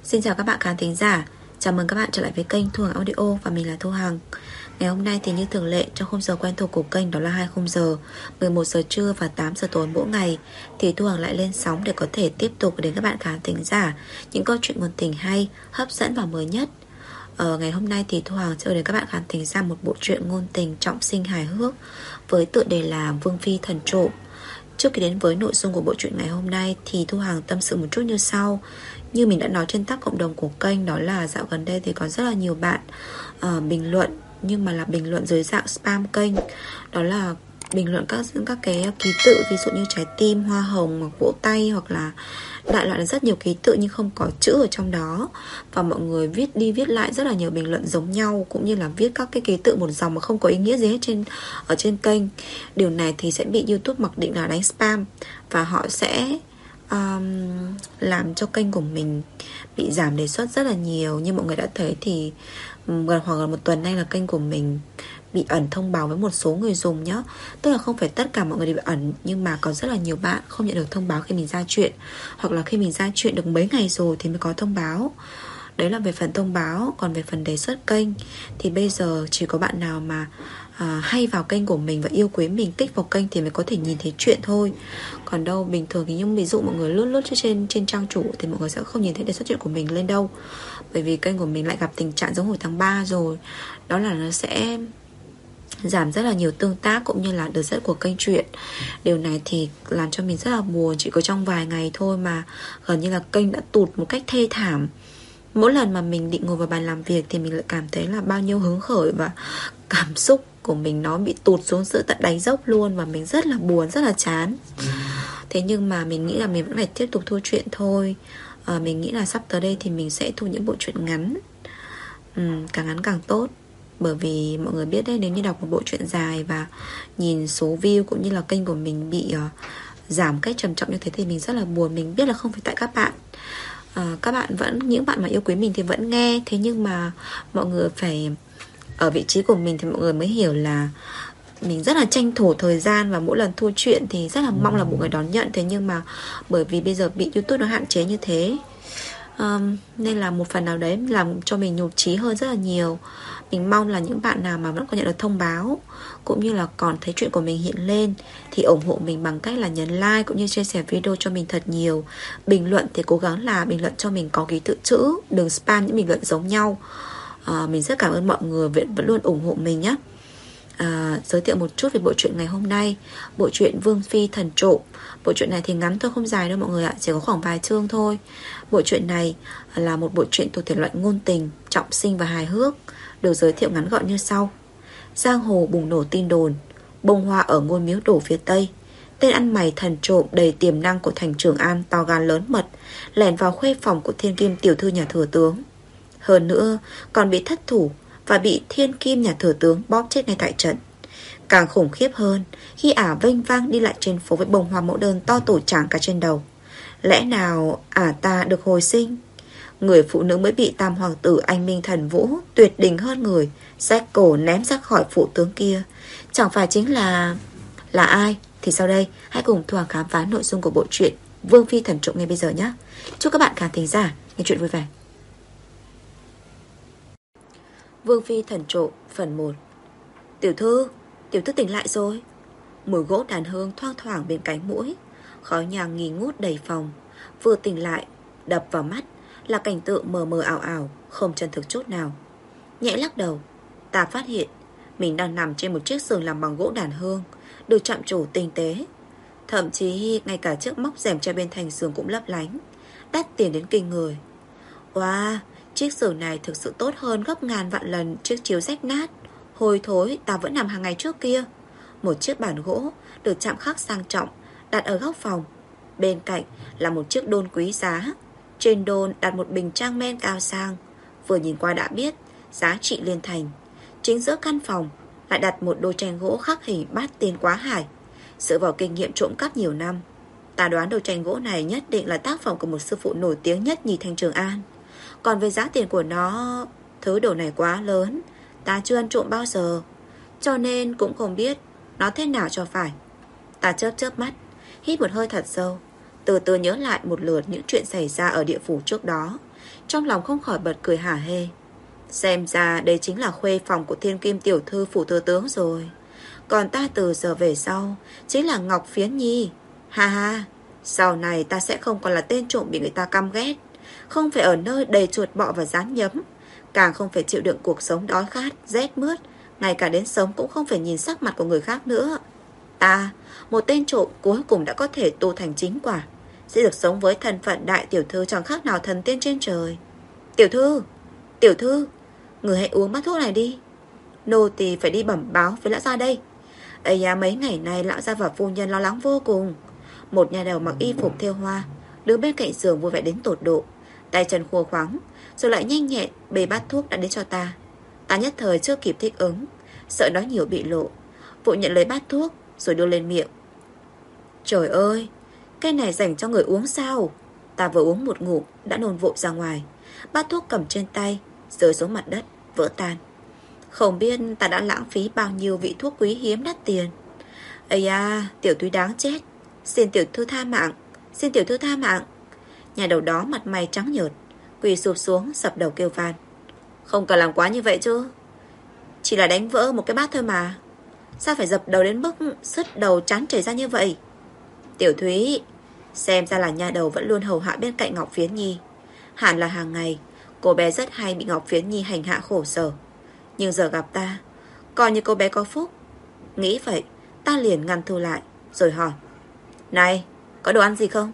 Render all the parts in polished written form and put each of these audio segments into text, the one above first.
Xin chào các bạn khán thính giả. Chào mừng các bạn trở lại với kênh Thu Hằng Audio và mình là Thu Hằng. Ngày hôm nay thì như thường lệ, trong khung giờ quen thuộc của kênh đó là 2 khung giờ, 11 giờ trưa và 8 giờ tối mỗi ngày, thì Thu Hằng lại lên sóng để có thể tiếp tục đến các bạn khán thính giả những câu chuyện ngôn tình hay, hấp dẫn và mới nhất. Ngày hôm nay thì Thu Hằng sẽ đến các bạn khán thính giả một bộ truyện ngôn tình trọng sinh hài hước với tựa đề là Vương Phi Thần Trộm. Trước khi đến với nội dung của bộ truyện ngày hôm nay thì Thu Hằng tâm sự một chút như sau. Như mình đã nói trên tab cộng đồng của kênh, đó là dạo gần đây thì có rất là nhiều bạn bình luận, nhưng mà là bình luận dưới dạng spam kênh. Đó là bình luận các cái ký tự, ví dụ như trái tim, hoa hồng hoặc vỗ tay, hoặc là đại loại là rất nhiều ký tự nhưng không có chữ ở trong đó. Và mọi người viết đi viết lại rất là nhiều bình luận giống nhau, cũng như là viết các cái ký tự một dòng mà không có ý nghĩa gì hết ở trên kênh. Điều này thì sẽ bị YouTube mặc định là đánh spam, và họ sẽ làm cho kênh của mình bị giảm đề xuất rất là nhiều. Như mọi người đã thấy thì gần khoảng gần một tuần nay là kênh của mình bị ẩn thông báo với một số người dùng nhá. Tức là không phải tất cả mọi người đều bị ẩn, nhưng mà có rất là nhiều bạn không nhận được thông báo khi mình ra chuyện, hoặc là khi mình ra chuyện được mấy ngày rồi thì mới có thông báo. Đấy là về phần thông báo. Còn về phần đề xuất kênh thì bây giờ chỉ có bạn nào mà hay vào kênh của mình và yêu quý mình, kích vào kênh thì mới có thể nhìn thấy chuyện thôi. Còn đâu bình thường thì nhưng ví dụ mọi người lướt trên trang chủ thì mọi người sẽ không nhìn thấy đề xuất chuyện của mình lên đâu. Bởi vì kênh của mình lại gặp tình trạng giống hồi tháng 3 rồi, đó là nó sẽ giảm rất là nhiều tương tác cũng như là đề xuất của kênh truyện. Điều này thì làm cho mình rất là buồn. Chỉ có trong vài ngày thôi mà gần như là kênh đã tụt một cách thê thảm. Mỗi lần mà mình định ngồi vào bàn làm việc thì mình lại cảm thấy là bao nhiêu hứng khởi và cảm xúc của mình nó bị tụt xuống sự tận đáy dốc luôn. Và mình rất là buồn, rất là chán. Thế nhưng mà mình nghĩ là mình vẫn phải tiếp tục thu chuyện thôi. Mình nghĩ là sắp tới đây thì mình sẽ thu những bộ truyện ngắn, càng ngắn càng tốt. Bởi vì mọi người biết đấy, nếu như đọc một bộ truyện dài và nhìn số view cũng như là kênh của mình bị giảm cách trầm trọng như thế thì mình rất là buồn. Mình biết là không phải tại các bạn. Các bạn vẫn, những bạn mà yêu quý mình thì vẫn nghe. Thế nhưng mà mọi người phải ở vị trí của mình thì mọi người mới hiểu là mình rất là tranh thủ thời gian, và mỗi lần thu chuyện thì rất là mong là mọi người đón nhận. Thế nhưng mà bởi vì bây giờ bị YouTube nó hạn chế như thế, nên là một phần nào đấy làm cho mình nhụt chí hơn rất là nhiều. Mình mong là những bạn nào mà vẫn còn nhận được thông báo cũng như là còn thấy chuyện của mình hiện lên thì ủng hộ mình bằng cách là nhấn like cũng như chia sẻ video cho mình thật nhiều. Bình luận thì cố gắng là bình luận cho mình có ký tự chữ, đừng spam những bình luận giống nhau. Mình rất cảm ơn mọi người vẫn luôn ủng hộ mình nhé. Giới thiệu một chút về bộ truyện ngày hôm nay. Bộ truyện Vương Phi Thần Trộm. Bộ truyện này thì ngắn thôi, không dài đâu mọi người ạ, chỉ có khoảng vài chương thôi. Bộ truyện này là một bộ truyện thuộc thể loại ngôn tình, trọng sinh và hài hước, được giới thiệu ngắn gọn như sau. Giang hồ bùng nổ tin đồn bông hoa ở ngôi miếu đổ phía tây. Tên ăn mày thần trộm đầy tiềm năng của thành Trường An to gan lớn mật lẻn vào khuê phòng của thiên kim tiểu thư nhà thừa tướng. Hơn nữa còn bị thất thủ và bị thiên kim nhà thừa tướng bóp chết ngay tại trận. Càng khủng khiếp hơn khi ả vênh vang đi lại trên phố với bông hoa mẫu đơn to tổ tràng cả trên đầu. Lẽ nào ả ta được hồi sinh? Người phụ nữ mới bị tam hoàng tử anh minh thần vũ tuyệt đình hơn người xách cổ ném ra khỏi phụ tướng kia chẳng phải chính là ai? Thì sau đây hãy cùng Thu Hằng khám phá nội dung của bộ truyện Vương Phi Thần Trộm ngay bây giờ nhé. Chúc các bạn khán thính giả nghe chuyện vui vẻ. Vương Phi Thần Trộm phần 1. Tiểu thư tỉnh lại rồi. Mùi gỗ đàn hương thoang thoảng bên cánh mũi, khói nhang nghi ngút đầy phòng. Vừa tỉnh lại, đập vào mắt là cảnh tượng mờ mờ ảo ảo, không chân thực chút nào. Nhẹ lắc đầu, ta phát hiện mình đang nằm trên một chiếc giường làm bằng gỗ đàn hương, được chạm trổ tinh tế. Thậm chí ngay cả chiếc móc rèm che bên thành giường cũng lấp lánh, đắt tiền đến kinh người. Wow, chiếc giường này thực sự tốt hơn gấp ngàn vạn lần chiếc chiếu rách nát hôi thối ta vẫn nằm hàng ngày trước kia. Một chiếc bàn gỗ được chạm khắc sang trọng đặt ở góc phòng. Bên cạnh là một chiếc đôn quý giá. Trên đôn đặt một bình trang men cao sang, vừa nhìn qua đã biết giá trị liên thành. Chính giữa căn phòng lại đặt một đôi tranh gỗ khắc hình bát tiên Quá Hải. Dựa vào kinh nghiệm trộm cắp nhiều năm, ta đoán đôi tranh gỗ này nhất định là tác phẩm của một sư phụ nổi tiếng nhất nhì thành Trường An. Còn về giá tiền của nó, thứ đồ này quá lớn, ta chưa ăn trộm bao giờ, cho nên cũng không biết nó thế nào cho phải. Ta chớp mắt, hít một hơi thật sâu, từ từ nhớ lại một lượt những chuyện xảy ra ở địa phủ trước đó. trong lòng không khỏi bật cười hả hê. Xem ra đây chính là khuê phòng của thiên kim tiểu thư phủ thừa tướng rồi. Còn ta từ giờ về sau chính là Ngọc Phiến Nhi. Ha ha, sau này ta sẽ không còn là tên trộm bị người ta căm ghét, không phải ở nơi đầy chuột bọ và rán nhấm, càng không phải chịu đựng cuộc sống đói khát, rét mướt, ngay cả đến sống cũng không phải nhìn sắc mặt của người khác nữa. Ta, một tên trộm cuối cùng đã có thể tu thành chính quả, sẽ được sống với thân phận đại tiểu thư chẳng khác nào thần tiên trên trời. Tiểu thư, tiểu thư, người hãy uống bát thuốc này đi. Nô tỳ phải đi bẩm báo với lão gia đây. Ây da, mấy ngày nay lão gia và phu nhân lo lắng vô cùng. Một nhà đầu mặc y phục thêu hoa đứng bên cạnh giường vui vẻ đến tột độ, tay chân khua khoắng, rồi lại nhanh nhẹn bê bát thuốc đã đến cho ta. Ta nhất thời chưa kịp thích ứng, sợ nói nhiều bị lộ, vội nhận lấy bát thuốc rồi đưa lên miệng. Trời ơi, cái này dành cho người uống sao? Ta vừa uống một ngụm đã nôn vội ra ngoài. Bát thuốc cầm trên tay rơi xuống mặt đất, vỡ tan. Không biết ta đã lãng phí bao nhiêu vị thuốc quý hiếm đắt tiền. Ây da, tiểu túy đáng chết. Xin tiểu thư tha mạng, xin tiểu thư tha mạng. Nhà đầu đó mặt mày trắng nhợt, quỳ sụp xuống sập đầu kêu van. Không cần làm quá như vậy chứ, chỉ là đánh vỡ một cái bát thôi mà, sao phải dập đầu đến mức sứt đầu trán chảy ra như vậy? Tiểu Thúy, xem ra là nhà đầu vẫn luôn hầu hạ bên cạnh Ngọc Phiến Nhi. Hẳn là hàng ngày cô bé rất hay bị Ngọc Phiến Nhi hành hạ khổ sở, nhưng giờ gặp ta coi như cô bé có phúc. Nghĩ vậy, ta liền ngăn thu lại rồi hỏi: Này, có đồ ăn gì không?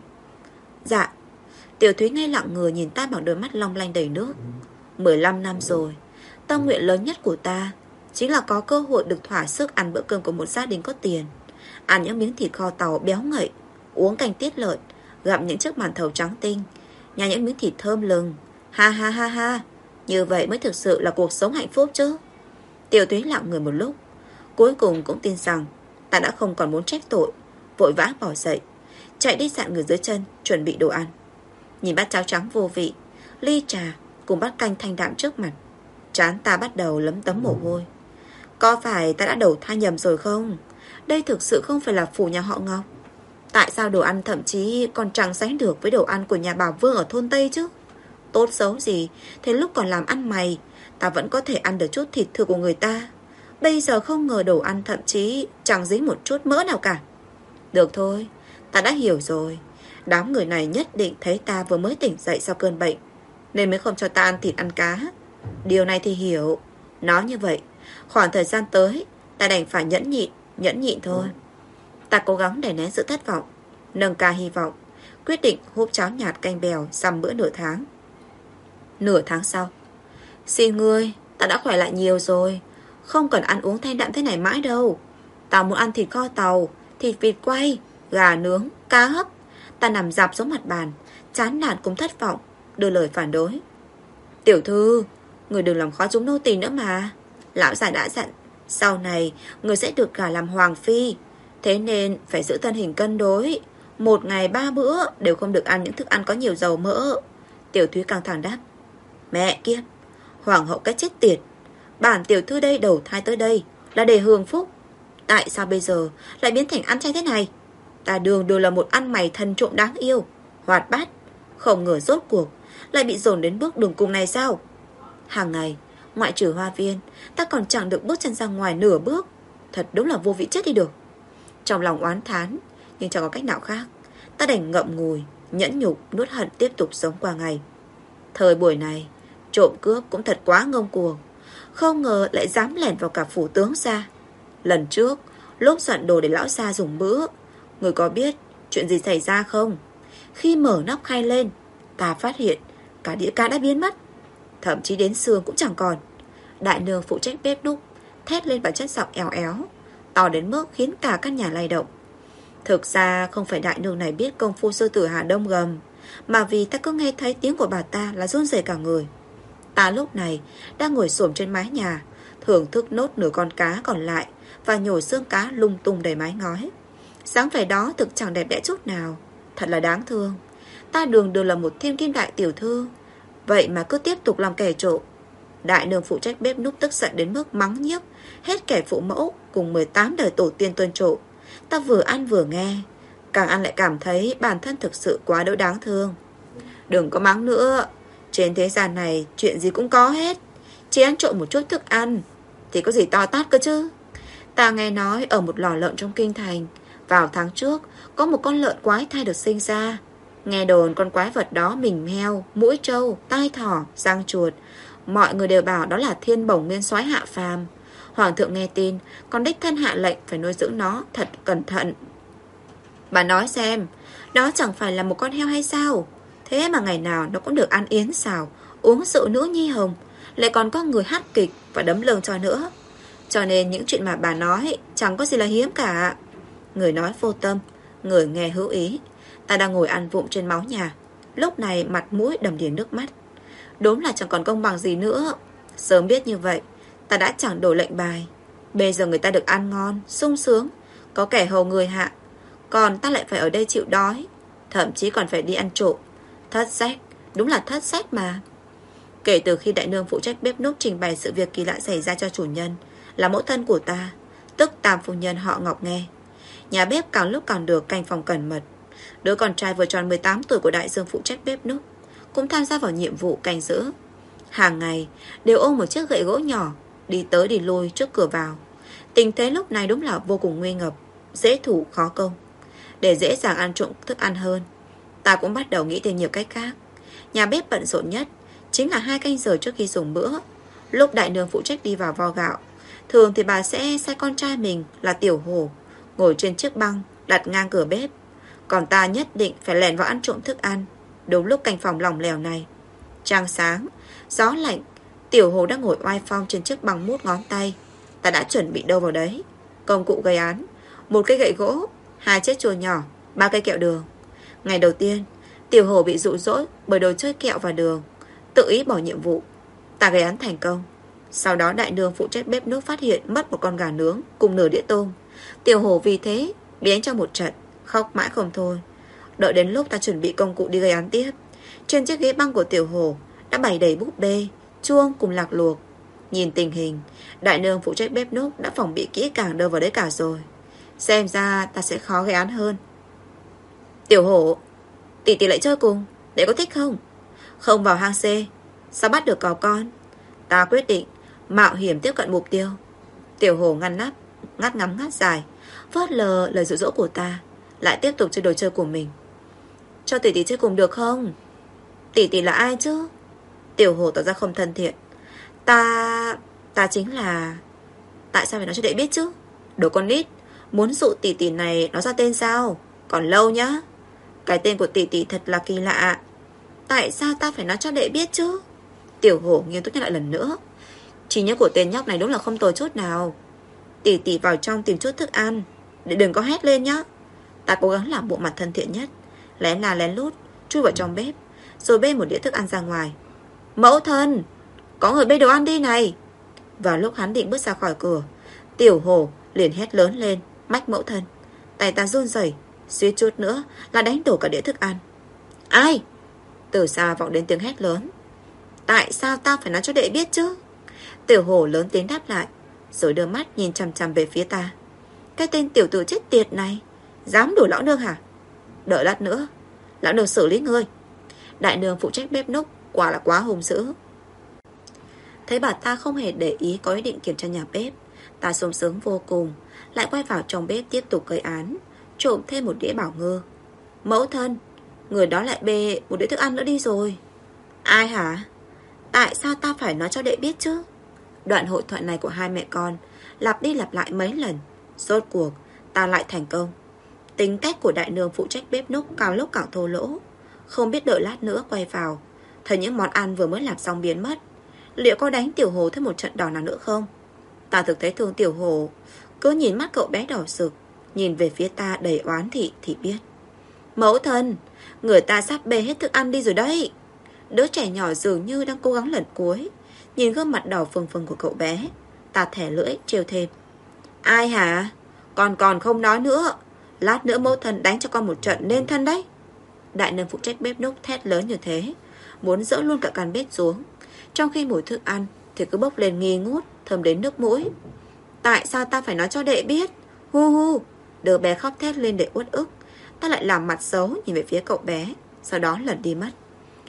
Dạ. Tiểu Thúy ngay lặng người nhìn ta bằng đôi mắt long lanh đầy nước. 15 năm rồi, tâm nguyện lớn nhất của ta chính là có cơ hội được thỏa sức ăn bữa cơm của một gia đình có tiền, ăn những miếng thịt kho tàu béo ngậy, uống canh tiết lợn, gặm những chiếc màn thầu trắng tinh, nhai những miếng thịt thơm lừng. Ha ha ha ha, như vậy mới thực sự là cuộc sống hạnh phúc chứ. Tiểu Thúy lặng người một lúc, cuối cùng cũng tin rằng ta đã không còn muốn trách tội, vội vã bỏ dậy, chạy đi dặn người dưới chân chuẩn bị đồ ăn. Nhìn bát cháo trắng vô vị, ly trà cùng bát canh thanh đạm trước mặt, trán ta bắt đầu lấm tấm mồ hôi. Có phải ta đã đầu thai nhầm rồi không? Đây thực sự không phải là phủ nhà họ Ngọc. Tại sao đồ ăn thậm chí còn chẳng sánh được với đồ ăn của nhà bà Vương ở thôn Tây chứ? Tốt xấu gì thế lúc còn làm ăn mày, ta vẫn có thể ăn được chút thịt thừa của người ta. Bây giờ không ngờ đồ ăn thậm chí chẳng dính một chút mỡ nào cả. Được thôi, ta đã hiểu rồi. Đám người này nhất định thấy ta vừa mới tỉnh dậy sau cơn bệnh, nên mới không cho ta ăn thịt ăn cá. Điều này thì hiểu. Nói như vậy, khoảng thời gian tới ta đành phải nhẫn nhịn thôi. Ta cố gắng để nén sự thất vọng, nâng cao hy vọng, quyết định húp cháo nhạt canh bèo xăm bữa nửa tháng. Nửa tháng sau, xin ngươi, ta đã khỏe lại nhiều rồi, không cần ăn uống thanh đạm thế này mãi đâu. Ta muốn ăn thịt kho tàu, thịt vịt quay, gà nướng, cá hấp. Ta nằm dạp xuống mặt bàn, chán nản cùng thất vọng, đưa lời phản đối. Tiểu thư, người đừng làm khó chúng nô tỳ nữa mà. Lão già đã dặn, sau này người sẽ được gả làm hoàng phi, thế nên phải giữ thân hình cân đối, một ngày 3 bữa đều không được ăn những thức ăn có nhiều dầu mỡ. Tiểu Thúy căng thẳng đáp: Mẹ kiếp, hoàng hậu cái chết tiệt, bản tiểu thư đây đầu thai tới đây là để hưởng phúc, tại sao bây giờ lại biến thành ăn chay thế này? Ta đường đường là một ăn mày thân trộm đáng yêu, hoạt bát, không ngờ rốt cuộc lại bị dồn đến bước đường cùng này sao? Hàng ngày, ngoại trừ hoa viên, ta còn chẳng được bước chân ra ngoài nửa bước. Thật đúng là vô vị chết đi được. Trong lòng oán thán, nhưng chẳng có cách nào khác, ta đành ngậm ngùi, nhẫn nhục, nuốt hận tiếp tục sống qua ngày. Thời buổi này, trộm cướp cũng thật quá ngông cuồng, không ngờ lại dám lẻn vào cả phủ tướng gia. Lần trước, lúc dặn đồ để lão gia dùng bữa, người có biết chuyện gì xảy ra không? Khi mở nắp khay lên, ta phát hiện cả đĩa cá đã biến mất, thậm chí đến xương cũng chẳng còn. Đại nương phụ trách bếp núc thét lên bằng chất giọng éo éo, to đến mức khiến cả căn nhà lay động. Thực ra không phải đại nương này biết công phu sư tử Hà Đông gầm, mà vì ta cứ nghe thấy tiếng của bà ta là run rẩy cả người. Ta lúc này đang ngồi xổm trên mái nhà, thưởng thức nốt nửa con cá còn lại và nhồi xương cá lung tung đầy mái ngói. Dáng vẻ đó thực chẳng đẹp đẽ chút nào, thật là đáng thương. Ta đường đường là một thiên kim đại tiểu thư, vậy mà cứ tiếp tục làm kẻ trộm. Đại nương phụ trách bếp núc tức giận đến mức mắng nhiếc hết kẻ phụ mẫu cùng 18 đời tổ tiên tuân trộm. Ta vừa ăn vừa nghe, càng ăn lại cảm thấy bản thân thực sự quá đỗi đáng thương. Đừng có mắng nữa, Trên thế gian này chuyện gì cũng có hết. Chỉ ăn trộm một chút thức ăn thì có gì to tát cơ chứ. Ta nghe nói ở một lò lợn trong kinh thành, vào tháng trước có một con lợn quái thai được sinh ra. Nghe đồn con quái vật đó mình heo, mũi trâu, tai thỏ, răng chuột. Mọi người đều bảo đó là thiên bổng nguyên soái hạ phàm. Hoàng thượng nghe tin còn đích thân hạ lệnh phải nuôi dưỡng nó thật cẩn thận. Bà nói xem, đó chẳng phải là một con heo hay sao? Thế mà ngày nào nó cũng được ăn yến xào, uống rượu nữ nhi hồng, lại còn có người hát kịch và đấm lưng cho nữa. Cho nên những chuyện mà bà nói chẳng có gì là hiếm cả. Người nói vô tâm, người nghe hữu ý. Ta đang ngồi ăn vụng trên máu nhà, lúc này mặt mũi đầm đìa nước mắt. Đúng là chẳng còn công bằng gì nữa. Sớm biết như vậy, ta đã chẳng đổi lệnh bài. Bây giờ người ta được ăn ngon, sung sướng, có kẻ hầu người hạ, còn ta lại phải ở đây chịu đói, thậm chí còn phải đi ăn trộm. Thất sách, đúng là thất sách mà. Kể từ khi đại nương phụ trách bếp núc trình bày sự việc kỳ lạ xảy ra cho chủ nhân, là mẫu thân của ta, tức Tam phu nhân họ Ngọc nghe, nhà bếp càng lúc càng được canh phòng cẩn mật. Đứa con trai vừa tròn 18 tuổi của đại dương phụ trách bếp núc cũng tham gia vào nhiệm vụ canh giữ. Hàng ngày đều ôm một chiếc gậy gỗ nhỏ, đi tới đi lui trước cửa vào. Tình thế lúc này đúng là vô cùng nguy ngập, dễ thủ khó công. Để dễ dàng ăn trộm thức ăn hơn, ta cũng bắt đầu nghĩ thêm nhiều cách khác. Nhà bếp bận rộn nhất chính là 2 canh giờ trước khi dùng bữa. Lúc đại nương phụ trách đi vào vo gạo, thường thì bà sẽ sai con trai mình là Tiểu Hổ ngồi trên chiếc băng đặt ngang cửa bếp, còn ta nhất định phải lèn vào ăn trộm thức ăn. Đúng lúc canh phòng lỏng lẻo này, trăng sáng, gió lạnh, Tiểu Hổ đang ngồi oai phong trên chiếc băng mút ngón tay. Ta đã chuẩn bị đâu vào đấy: công cụ gây án, 1 cây gậy gỗ, 2 chiếc chùa nhỏ, 3 cây kẹo đường. Ngày đầu tiên, Tiểu Hổ bị dụ dỗ bởi đồ chơi kẹo và đường, tự ý bỏ nhiệm vụ. Ta gây án thành công. Sau đó đại nương phụ trách bếp núc phát hiện mất một con gà nướng cùng nửa đĩa tôm. Tiểu Hổ vì thế bị đánh cho một trận, khóc mãi không thôi. Đợi đến lúc ta chuẩn bị công cụ đi gây án tiếp, trên chiếc ghế băng của Tiểu Hổ đã bày đầy búp bê, chuông cùng lạc luộc. Nhìn tình hình, đại nương phụ trách bếp núc đã phòng bị kỹ càng đâu vào đấy cả rồi. Xem ra ta sẽ khó gây án hơn. Tiểu Hổ, tỷ tỷ lại chơi cùng, để có thích không? Không vào hang C, sao bắt được cò con? Ta quyết định mạo hiểm tiếp cận mục tiêu. Tiểu Hổ ngăn nắp, ngắt ngắn ngắt dài, phớt lờ lời dụ dỗ của ta, lại tiếp tục chơi đồ chơi của mình. Cho tỷ tỷ chơi cùng được không? Tỷ tỷ là ai chứ? Tiểu Hổ tỏ ra không thân thiện. Ta chính là... Tại sao phải nói cho đệ biết chứ? Đồ con nít, muốn dụ tỷ tỷ này nói ra tên sao? Còn lâu nhá. Cái tên của tỷ tỷ thật là kỳ lạ. Tại sao ta phải nói cho đệ biết chứ? Tiểu Hổ nghiêm túc nhắc lại lần nữa. Trí nhớ của tên nhóc này đúng là không tồi chút nào. Tỷ tỷ vào trong tìm chút thức ăn, để đừng có hét lên nhá. Ta cố gắng làm bộ mặt thân thiện nhất, lén là lén lút chui vào trong bếp, rồi bê một đĩa thức ăn ra ngoài. Mẫu thân, có người bê đồ ăn đi này. Vào lúc hắn định bước ra khỏi cửa, Tiểu Hổ liền hét lớn lên, mách mẫu thân. Tay ta run rẩy, suýt chút nữa là đánh đổ cả đĩa thức ăn. Ai? Từ xa vọng đến tiếng hét lớn. Tại sao ta phải nói cho đệ biết chứ? Tiểu Hổ lớn tiếng đáp lại, rồi đưa mắt nhìn chằm chằm về phía ta. Cái tên tiểu tử chết tiệt này dám đuổi lão nương hả? Đợi lát nữa lão nương xử lý ngươi. Đại nương phụ trách bếp núc quả là quá hung dữ. Thấy bà ta không hề để ý có ý định kiểm tra nhà bếp, ta sung sướng vô cùng, lại quay vào trong bếp tiếp tục gây án, trộm thêm một đĩa bảo ngư. Mẫu thân, người đó lại bê một đĩa thức ăn nữa đi rồi. Ai hả? Tại sao ta phải nói cho đệ biết chứ? Đoạn hội thoại này của hai mẹ con lặp đi lặp lại mấy lần. Rốt cuộc ta lại thành công. Tính cách của đại nương phụ trách bếp núc càng lúc càng thô lỗ, không biết đợi lát nữa quay vào, thấy những món ăn vừa mới làm xong biến mất. Liệu có đánh Tiểu Hổ thêm một trận đòn nào nữa không? Ta thực thấy thương Tiểu Hổ, cứ nhìn mắt cậu bé đỏ sực, nhìn về phía ta đầy oán thị thì biết. Mẫu thân, người ta sắp bê hết thức ăn đi rồi đấy. Đứa trẻ nhỏ dường như đang cố gắng lần cuối. Nhìn gương mặt đỏ phừng phừng của cậu bé, ta thẻ lưỡi trêu thêm. Ai hả? Còn không nói nữa, lát nữa mẫu thân đánh cho con một trận nên thân đấy. Đại nương phụ trách bếp núc thét lớn như thế, muốn dỡ luôn cả căn bếp xuống, trong khi mùi thức ăn thì cứ bốc lên nghi ngút, thơm đến nước mũi. Tại sao ta phải nói cho đệ biết? Hu hu. Đứa bé khóc thét lên để uất ức. Ta lại làm mặt xấu nhìn về phía cậu bé, sau đó lẩn đi mất.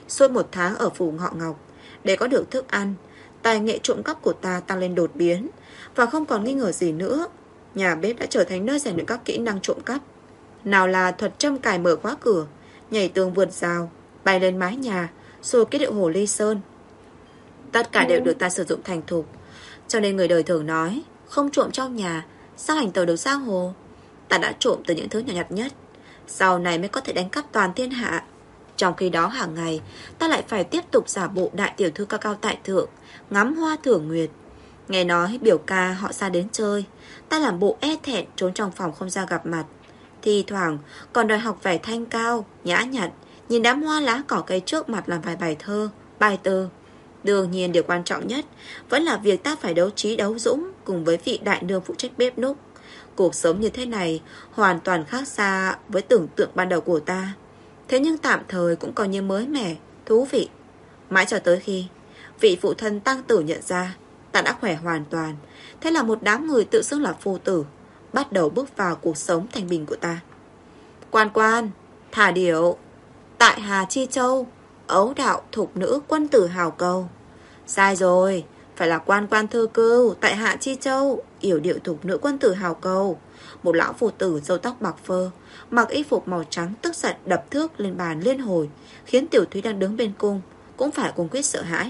Suốt 1 tháng ở phủ Ngọ Ngọc, để có được thức ăn, tài nghệ trộm cắp của ta tăng lên đột biến. Và không còn nghi ngờ gì nữa, nhà bếp đã trở thành nơi rèn luyện các kỹ năng trộm cắp. Nào là thuật châm cài mở khóa cửa, nhảy tường vượt rào, bay lên mái nhà, rồi cái điệu hồ ly sơn. Tất cả đều được ta sử dụng thành thục. Cho nên người đời thường nói, không trộm trong nhà, sao hành tẩu được giang hồ. Ta đã trộm từ những thứ nhỏ nhặt nhất, sau này mới có thể đánh cắp toàn thiên hạ. Trong khi đó hàng ngày, ta lại phải tiếp tục giả bộ đại tiểu thư cao cao tại thượng, ngắm hoa thưởng nguyệt. Nghe nói biểu ca họ ra đến chơi, ta làm bộ e thẹn trốn trong phòng không ra gặp mặt. Thì thoảng còn đòi học vẻ thanh cao, nhã nhặn, nhìn đám hoa lá cỏ cây trước mặt làm vài bài thơ, bài từ. Đương nhiên điều quan trọng nhất vẫn là việc ta phải đấu trí đấu dũng cùng với vị đại nương phụ trách bếp núc. Cuộc sống như thế này hoàn toàn khác xa với tưởng tượng ban đầu của ta. Thế nhưng tạm thời cũng coi như mới mẻ, thú vị. Mãi cho tới khi vị phụ thân tăng tử nhận ra ta đã khỏe hoàn toàn. Thế là một đám người tự xưng là phu tử bắt đầu bước vào cuộc sống thanh bình của ta. Quan quan, thả điểu, tại Hà Chi Châu, ấu đạo thục nữ quân tử hào cầu. Sai rồi, phải là quan quan thư cưu, tại Hạ Chi Châu, yểu điệu thục nữ quân tử hào cầu. Một lão phụ tử râu tóc bạc phơ, mặc y phục màu trắng tức giận đập thước lên bàn liên hồi, khiến Tiểu Thúy đang đứng bên cung cũng phải cuống quýt sợ hãi.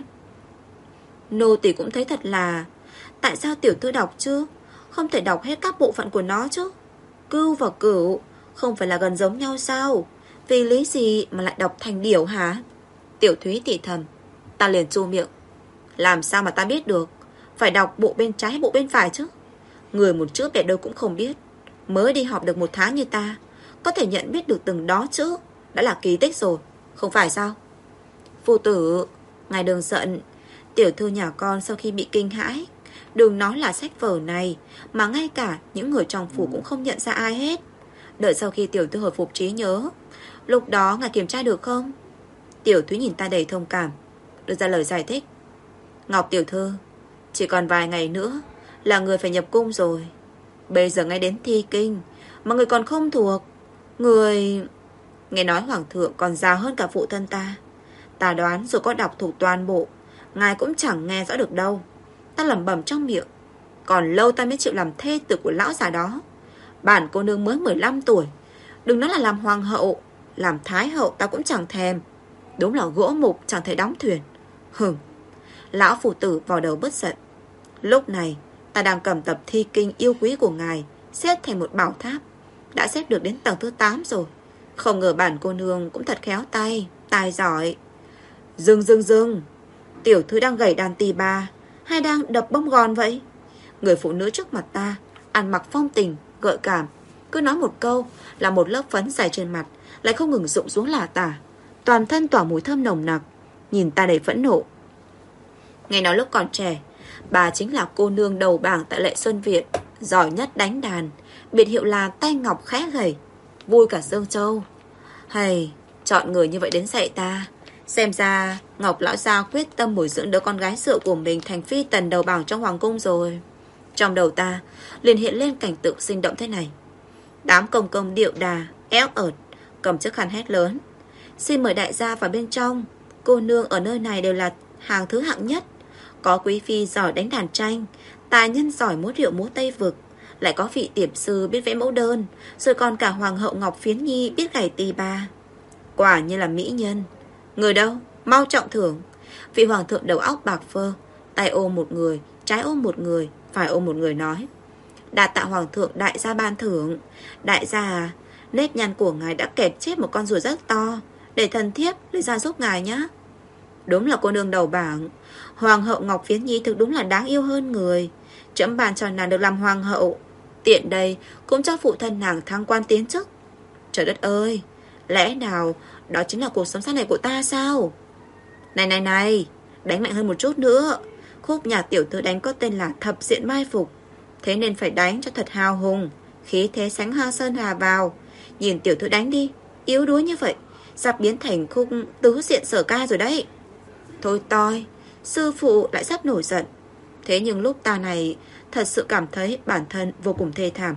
Nô tỳ cũng thấy thật là, tại sao tiểu thư đọc chứ? Không thể đọc hết các bộ phận của nó chứ? Cưu và cửu không phải là gần giống nhau sao? Vì lý gì mà lại đọc thành điểu hả? Tiểu Thúy thì thầm. Ta liền chu miệng. Làm sao mà ta biết được? Phải đọc bộ bên trái bộ bên phải chứ. Người một chữ bẻ đôi cũng không biết, mới đi học được 1 tháng như ta có thể nhận biết được từng đó chữ đã là kỳ tích rồi, không phải sao? Phu tử, ngài đừng giận. Tiểu thư nhà con sau khi bị kinh hãi, đừng nói là sách vở này, mà ngay cả những người trong phủ cũng không nhận ra ai hết. Đợi sau khi tiểu thư hồi phục trí nhớ, lúc đó ngài kiểm tra được không? Tiểu Thúy nhìn ta đầy thông cảm, đưa ra lời giải thích. Ngọc tiểu thư, chỉ còn vài ngày nữa là người phải nhập cung rồi. Bây giờ ngay đến thi kinh mà người còn không thuộc. Người... Nghe nói hoàng thượng còn già hơn cả phụ thân ta. Ta đoán dù có đọc thuộc toàn bộ, ngài cũng chẳng nghe rõ được đâu. Ta lẩm bẩm trong miệng. Còn lâu ta mới chịu làm thê tử của lão già đó. Bản cô nương mới 15 tuổi, đừng nói là làm hoàng hậu, làm thái hậu ta cũng chẳng thèm. Đúng là gỗ mục chẳng thể đóng thuyền. Hửng. Lão phụ tử vào đầu bứt giận. Lúc này ta đang cầm tập thi kinh yêu quý của ngài xếp thành một bảo tháp, đã xếp được đến tầng thứ 8 rồi. Không ngờ bản cô nương cũng thật khéo tay, tài giỏi. Dừng. Tiểu thư đang gảy đàn tỳ bà hay đang đập bông gòn vậy? Người phụ nữ trước mặt ta ăn mặc phong tình, gợi cảm, cứ nói một câu là một lớp phấn dày trên mặt lại không ngừng rụng xuống lả tả, toàn thân tỏa mùi thơm nồng nặc, nhìn ta đầy phẫn nộ. Nghe nói lúc còn trẻ, bà chính là cô nương đầu bảng tại Lệ Xuân Viện, giỏi nhất đánh đàn, biệt hiệu là tay ngọc khẽ gầy, vui cả Dương Châu. Hay, chọn người như vậy đến dạy ta. Xem ra Ngọc lão gia quyết tâm bồi dưỡng đứa con gái rượu của mình thành phi tần đầu bảng trong hoàng cung rồi. Trong đầu ta liền hiện lên cảnh tượng sinh động thế này. Đám công công điệu đà, éo ợt, cầm chiếc khăn hét lớn. Xin mời đại gia vào bên trong. Cô nương ở nơi này đều là hàng thứ hạng nhất. Có quý phi giỏi đánh đàn tranh, tài nhân giỏi múa rượu múa Tây Vực, lại có vị tiệp sư biết vẽ mẫu đơn, rồi còn cả hoàng hậu Ngọc Phiến Nhi biết gảy tỳ bà. Quả như là mỹ nhân. Người đâu? Mau trọng thưởng. Vị hoàng thượng đầu óc bạc phơ, tay ôm một người, trái ôm một người, phải ôm một người nói. Đa tạ hoàng thượng đại gia ban thưởng. Đại gia à, nếp nhăn của ngài đã kẹp chết một con rùa rất to, để thần thiếp lấy ra giúp ngài nhé. Đúng là cô nương đầu bảng. Hoàng hậu Ngọc Phiến Nhi thực đúng là đáng yêu hơn người. Trẫm ban cho nàng được làm hoàng hậu, tiện đây cũng cho phụ thân nàng thăng quan tiến chức. Trời đất ơi, lẽ nào đó chính là cuộc sống sau này của ta sao? Này, đánh mạnh hơn một chút nữa. Khúc nhạc tiểu thư đánh có tên là Thập Diện Mai Phục, thế nên phải đánh cho thật hào hùng, khí thế sánh hoa sơn hà vào. Nhìn tiểu thư đánh đi, yếu đuối như vậy, sắp biến thành khúc tứ diện sở ca rồi đấy. Thôi toi, sư phụ lại sắp nổi giận. Thế nhưng lúc ta này thật sự cảm thấy bản thân vô cùng thê thảm.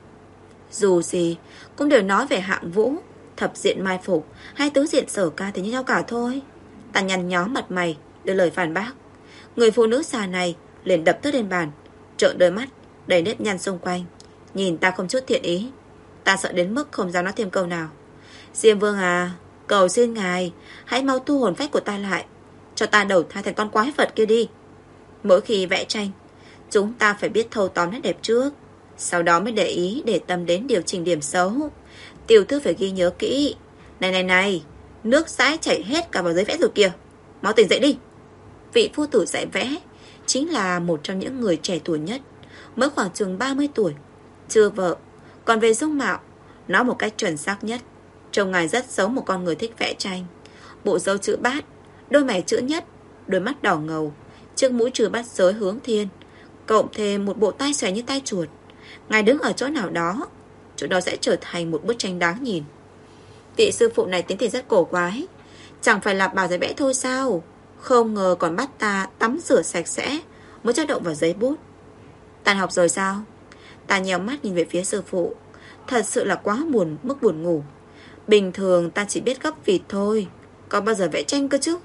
Dù gì cũng đều nói về hạng vũ, thập diện mai phục hay tứ diện sở ca thì như nhau cả thôi. Ta nhăn nhó mặt mày đưa lời phản bác. Người phụ nữ già này liền đập tức lên bàn, trợn đôi mắt đầy nếp nhăn xung quanh, nhìn ta không chút thiện ý. Ta sợ đến mức không dám nói thêm câu nào. Diêm Vương à, cầu xin ngài hãy mau thu hồn phách của ta lại, cho ta đầu thai thành con quái vật kia đi. Mỗi khi vẽ tranh, chúng ta phải biết thâu tóm nét đẹp trước, sau đó mới để ý để tâm đến điều chỉnh điểm xấu. Tiểu thư phải ghi nhớ kỹ. Này, nước dãi chảy hết cả vào giấy vẽ rồi kìa, mau tỉnh dậy đi. Vị phu tử dạy vẽ chính là một trong những người trẻ tuổi nhất, mới khoảng chừng 30 tuổi, chưa vợ. Còn về dung mạo, nói một cách chuẩn xác nhất, trông ngài rất giống một con người thích vẽ tranh. Bộ râu chữ bát, đôi mày chữ nhất, đôi mắt đỏ ngầu, chiếc mũi trừ bát giới hướng thiên, cộng thêm một bộ tai xòe như tai chuột. Ngài đứng ở chỗ nào đó, chỗ đó sẽ trở thành một bức tranh đáng nhìn. Vị sư phụ này tính tình rất cổ quái, chẳng phải là bảo giấy vẽ thôi sao? Không ngờ còn bắt ta tắm rửa sạch sẽ mới cho động vào giấy bút. Tàn học rồi sao? Ta nhèo mắt nhìn về phía sư phụ. Thật sự là quá buồn, mức buồn ngủ. Bình thường ta chỉ biết gấp vịt thôi, có bao giờ vẽ tranh cơ chứ?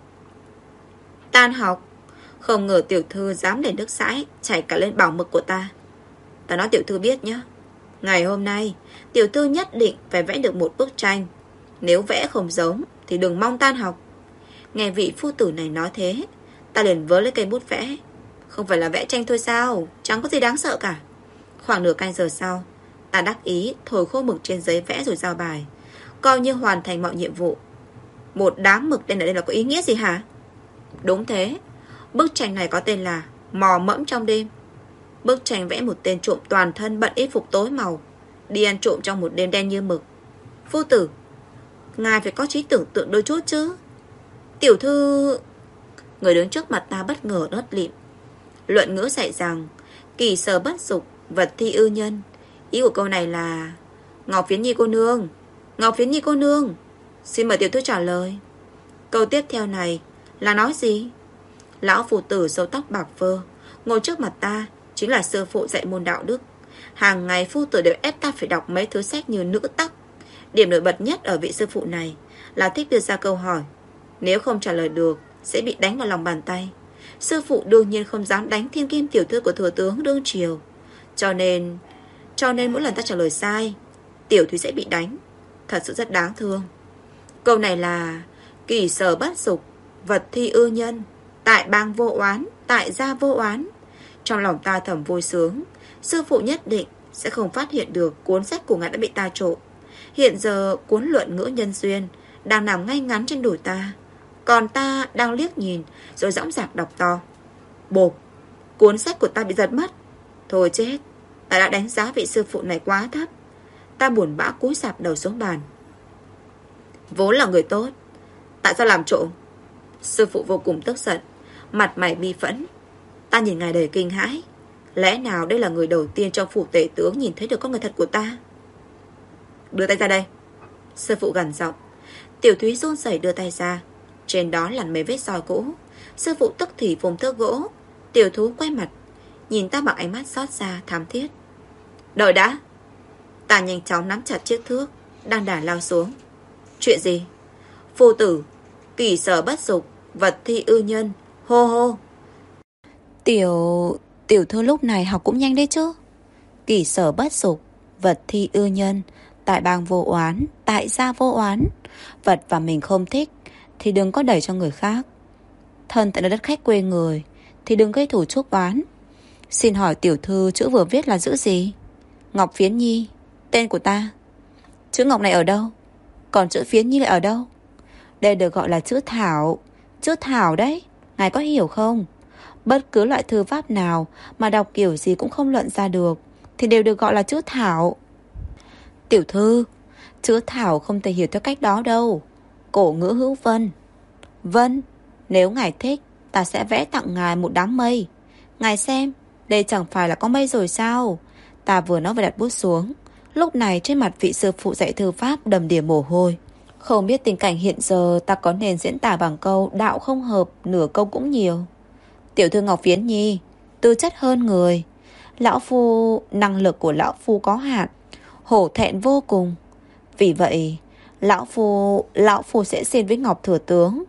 Tan học. Không ngờ tiểu thư dám để nước dãi chảy cả lên bảo mực của ta. Ta nói tiểu thư biết nhé, ngày hôm nay tiểu thư nhất định phải vẽ được một bức tranh. Nếu vẽ không giống thì đừng mong tan học. Nghe vị phu tử này nói thế, ta liền vớ lấy cây bút vẽ. Không phải là vẽ tranh thôi sao, chẳng có gì đáng sợ cả. Khoảng nửa canh giờ sau, ta đắc ý thổi khô mực trên giấy vẽ rồi giao bài, coi như hoàn thành mọi nhiệm vụ. Một đám mực tên ở đây là có ý nghĩa gì hả? Đúng thế, bức tranh này có tên là Mò Mẫm Trong Đêm. Bức tranh vẽ một tên trộm toàn thân bận y phục tối màu, đi ăn trộm trong một đêm đen như mực. Phu tử, ngài phải có trí tưởng tượng đôi chút chứ. Tiểu thư... Người đứng trước mặt ta bất ngờ ngất lịm. Luận ngữ dạy rằng kỳ sở bất dục, vật thi ư nhân. Ý của câu này là Ngọc Phiến Nhi cô nương, Ngọc Phiến Nhi cô nương, xin mời tiểu thư trả lời. Câu tiếp theo này là nói gì? Lão phụ tử râu tóc bạc phơ ngồi trước mặt ta chính là sư phụ dạy môn đạo đức. Hàng ngày phu tử đều ép ta phải đọc mấy thứ sách như nữ tắc. Điểm nổi bật nhất ở vị sư phụ này là thích đưa ra câu hỏi, nếu không trả lời được sẽ bị đánh vào lòng bàn tay. Sư phụ đương nhiên không dám đánh thiên kim tiểu thư của thừa tướng đương triều. Cho nên mỗi lần ta trả lời sai, tiểu thúy sẽ bị đánh. Thật sự rất đáng thương. Câu này là kỳ sở bất dục, vật thi ư nhân, tại bang vô oán, tại gia vô oán. Trong lòng ta thầm vui sướng, sư phụ nhất định sẽ không phát hiện được cuốn sách của ngài đã bị ta trộm. Hiện giờ cuốn luận ngữ nhân duyên đang nằm ngay ngắn trên đùi ta, còn ta đang liếc nhìn rồi dõng dạc đọc to. Bộp, cuốn sách của ta bị giật mất. Thôi chết, ta đã đánh giá vị sư phụ này quá thấp. Ta buồn bã cúi sạp đầu xuống bàn. Vốn là người tốt, tại sao làm trộm? Sư phụ vô cùng tức giận, mặt mày bi phẫn. Ta nhìn ngài đầy kinh hãi. Lẽ nào đây là người đầu tiên trong phủ tể tướng nhìn thấy được con người thật của ta? Đưa tay ra đây. Sư phụ gằn giọng. Tiểu Thúy run rẩy đưa tay ra, trên đó là mấy vết roi cũ. Sư phụ tức thì vùng thước gỗ. Tiểu Thú quay mặt nhìn ta bằng ánh mắt xót xa thám thiết. Đợi đã. Ta nhanh chóng nắm chặt chiếc thước đang đà lao xuống. Chuyện gì? Phu tử, kỳ sở bất dục, vật thi ư nhân. Hô hô. Tiểu thư lúc này học cũng nhanh đấy chứ. Kỳ sở bất dục, vật thi ư nhân, tại bang vô oán, tại gia vô oán. Vật và mình không thích thì đừng có đẩy cho người khác. Thân tại nơi đất khách quê người thì đừng gây thủ chuốc oán. Xin hỏi tiểu thư chữ vừa viết là chữ gì? Ngọc Phiến Nhi, tên của ta. Chữ Ngọc này ở đâu? Còn chữ Phiến Nhi lại ở đâu? Đây được gọi là chữ Thảo. Chữ Thảo đấy, ngài có hiểu không? Bất cứ loại thư pháp nào mà đọc kiểu gì cũng không luận ra được thì đều được gọi là chữ Thảo. Tiểu thư, chữ Thảo không thể hiểu theo cách đó đâu. Cổ ngữ hữu vân. Vân, nếu ngài thích, ta sẽ vẽ tặng ngài một đám mây. Ngài xem, đây chẳng phải là có mây rồi sao? Ta vừa nói vừa đặt bút xuống. Lúc này trên mặt vị sư phụ dạy thư pháp đầm đìa mồ hôi. Không biết tình cảnh hiện giờ ta có nên diễn tả bằng câu đạo không hợp, nửa câu cũng nhiều. Tiểu thư Ngọc Phiến Nhi, tư chất hơn người. Lão phu, năng lực của lão phu có hạn, hổ thẹn vô cùng. Vì vậy, lão phu sẽ xin với Ngọc thừa tướng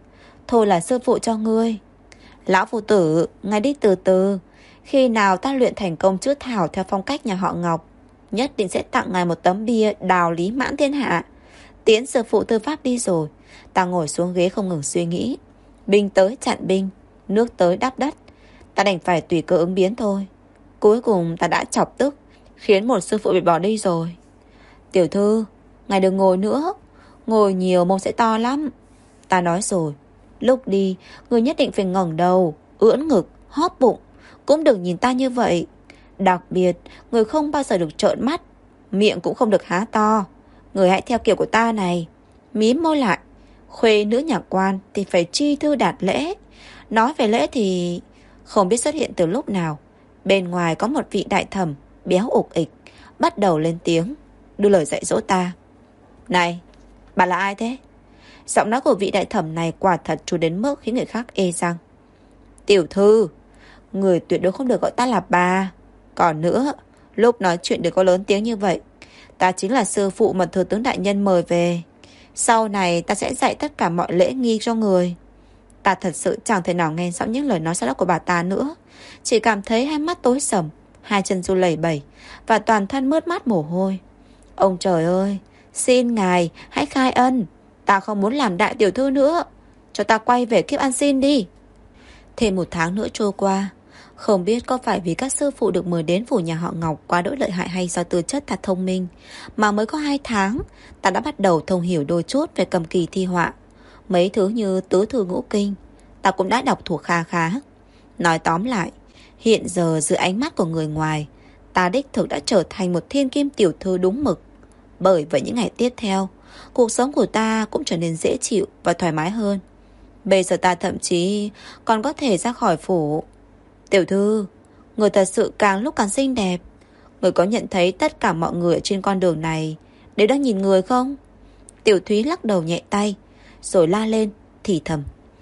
Thôi là sư phụ cho ngươi. Lão phụ tử, ngài đi từ từ. Khi nào ta luyện thành công chữ thảo theo phong cách nhà họ Ngọc, nhất định sẽ tặng ngài một tấm bia đào lý mãn thiên hạ. Tiễn sư phụ tư pháp đi rồi, ta ngồi xuống ghế không ngừng suy nghĩ. Binh tới chặn binh, nước tới đắp đất. Ta đành phải tùy cơ ứng biến thôi. Cuối cùng ta đã chọc tức, khiến một sư phụ bị bỏ đi rồi. Tiểu thư, ngài đừng ngồi nữa. Ngồi nhiều mông sẽ to lắm. Ta nói rồi, lúc đi, người nhất định phải ngẩng đầu, ưỡn ngực, hóp bụng. Cũng đừng nhìn ta như vậy. Đặc biệt, người không bao giờ được trợn mắt, miệng cũng không được há to. Người hãy theo kiểu của ta này. Mím môi lại. Khuê nữ nhà quan thì phải chi thư đạt lễ. Nói về lễ thì không biết xuất hiện từ lúc nào, bên ngoài có một vị đại thẩm béo ục ịch bắt đầu lên tiếng, đưa lời dạy dỗ ta. Này, bà là ai thế? Giọng nói của vị đại thẩm này quả thật trù đến mức khiến người khác ê răng. Tiểu thư, người tuyệt đối không được gọi ta là bà. Còn nữa, lúc nói chuyện đừng có lớn tiếng như vậy. Ta chính là sư phụ mà thừa tướng đại nhân mời về. Sau này ta sẽ dạy tất cả mọi lễ nghi cho người. Ta thật sự chẳng thể nào nghe rõ những lời nói sau đó của bà ta nữa. Chỉ cảm thấy hai mắt tối sầm, hai chân run lẩy bẩy và toàn thân mướt mát mồ hôi. Ông trời ơi, xin ngài hãy khai ân. Ta không muốn làm đại tiểu thư nữa. Cho ta quay về kiếp ăn xin đi. Thêm 1 tháng nữa trôi qua. Không biết có phải vì các sư phụ được mời đến phủ nhà họ Ngọc quá đỗi lợi hại, hay do tư chất ta thông minh, mà mới có 2 tháng ta đã bắt đầu thông hiểu đôi chút về cầm kỳ thi họa. Mấy thứ như tứ thư ngũ kinh ta cũng đã đọc thuộc kha khá. Nói tóm lại, hiện giờ dưới ánh mắt của người ngoài, ta đích thực đã trở thành một thiên kim tiểu thư đúng mực. Bởi vậy những ngày tiếp theo, cuộc sống của ta cũng trở nên dễ chịu và thoải mái hơn. Bây giờ ta thậm chí còn có thể ra khỏi phủ. Tiểu thư, người thật sự càng lúc càng xinh đẹp. Người có nhận thấy tất cả mọi người ở trên con đường này đều đang nhìn người không? Tiểu Thúy lắc đầu nhẹ tay, rồi la lên, thì thầm.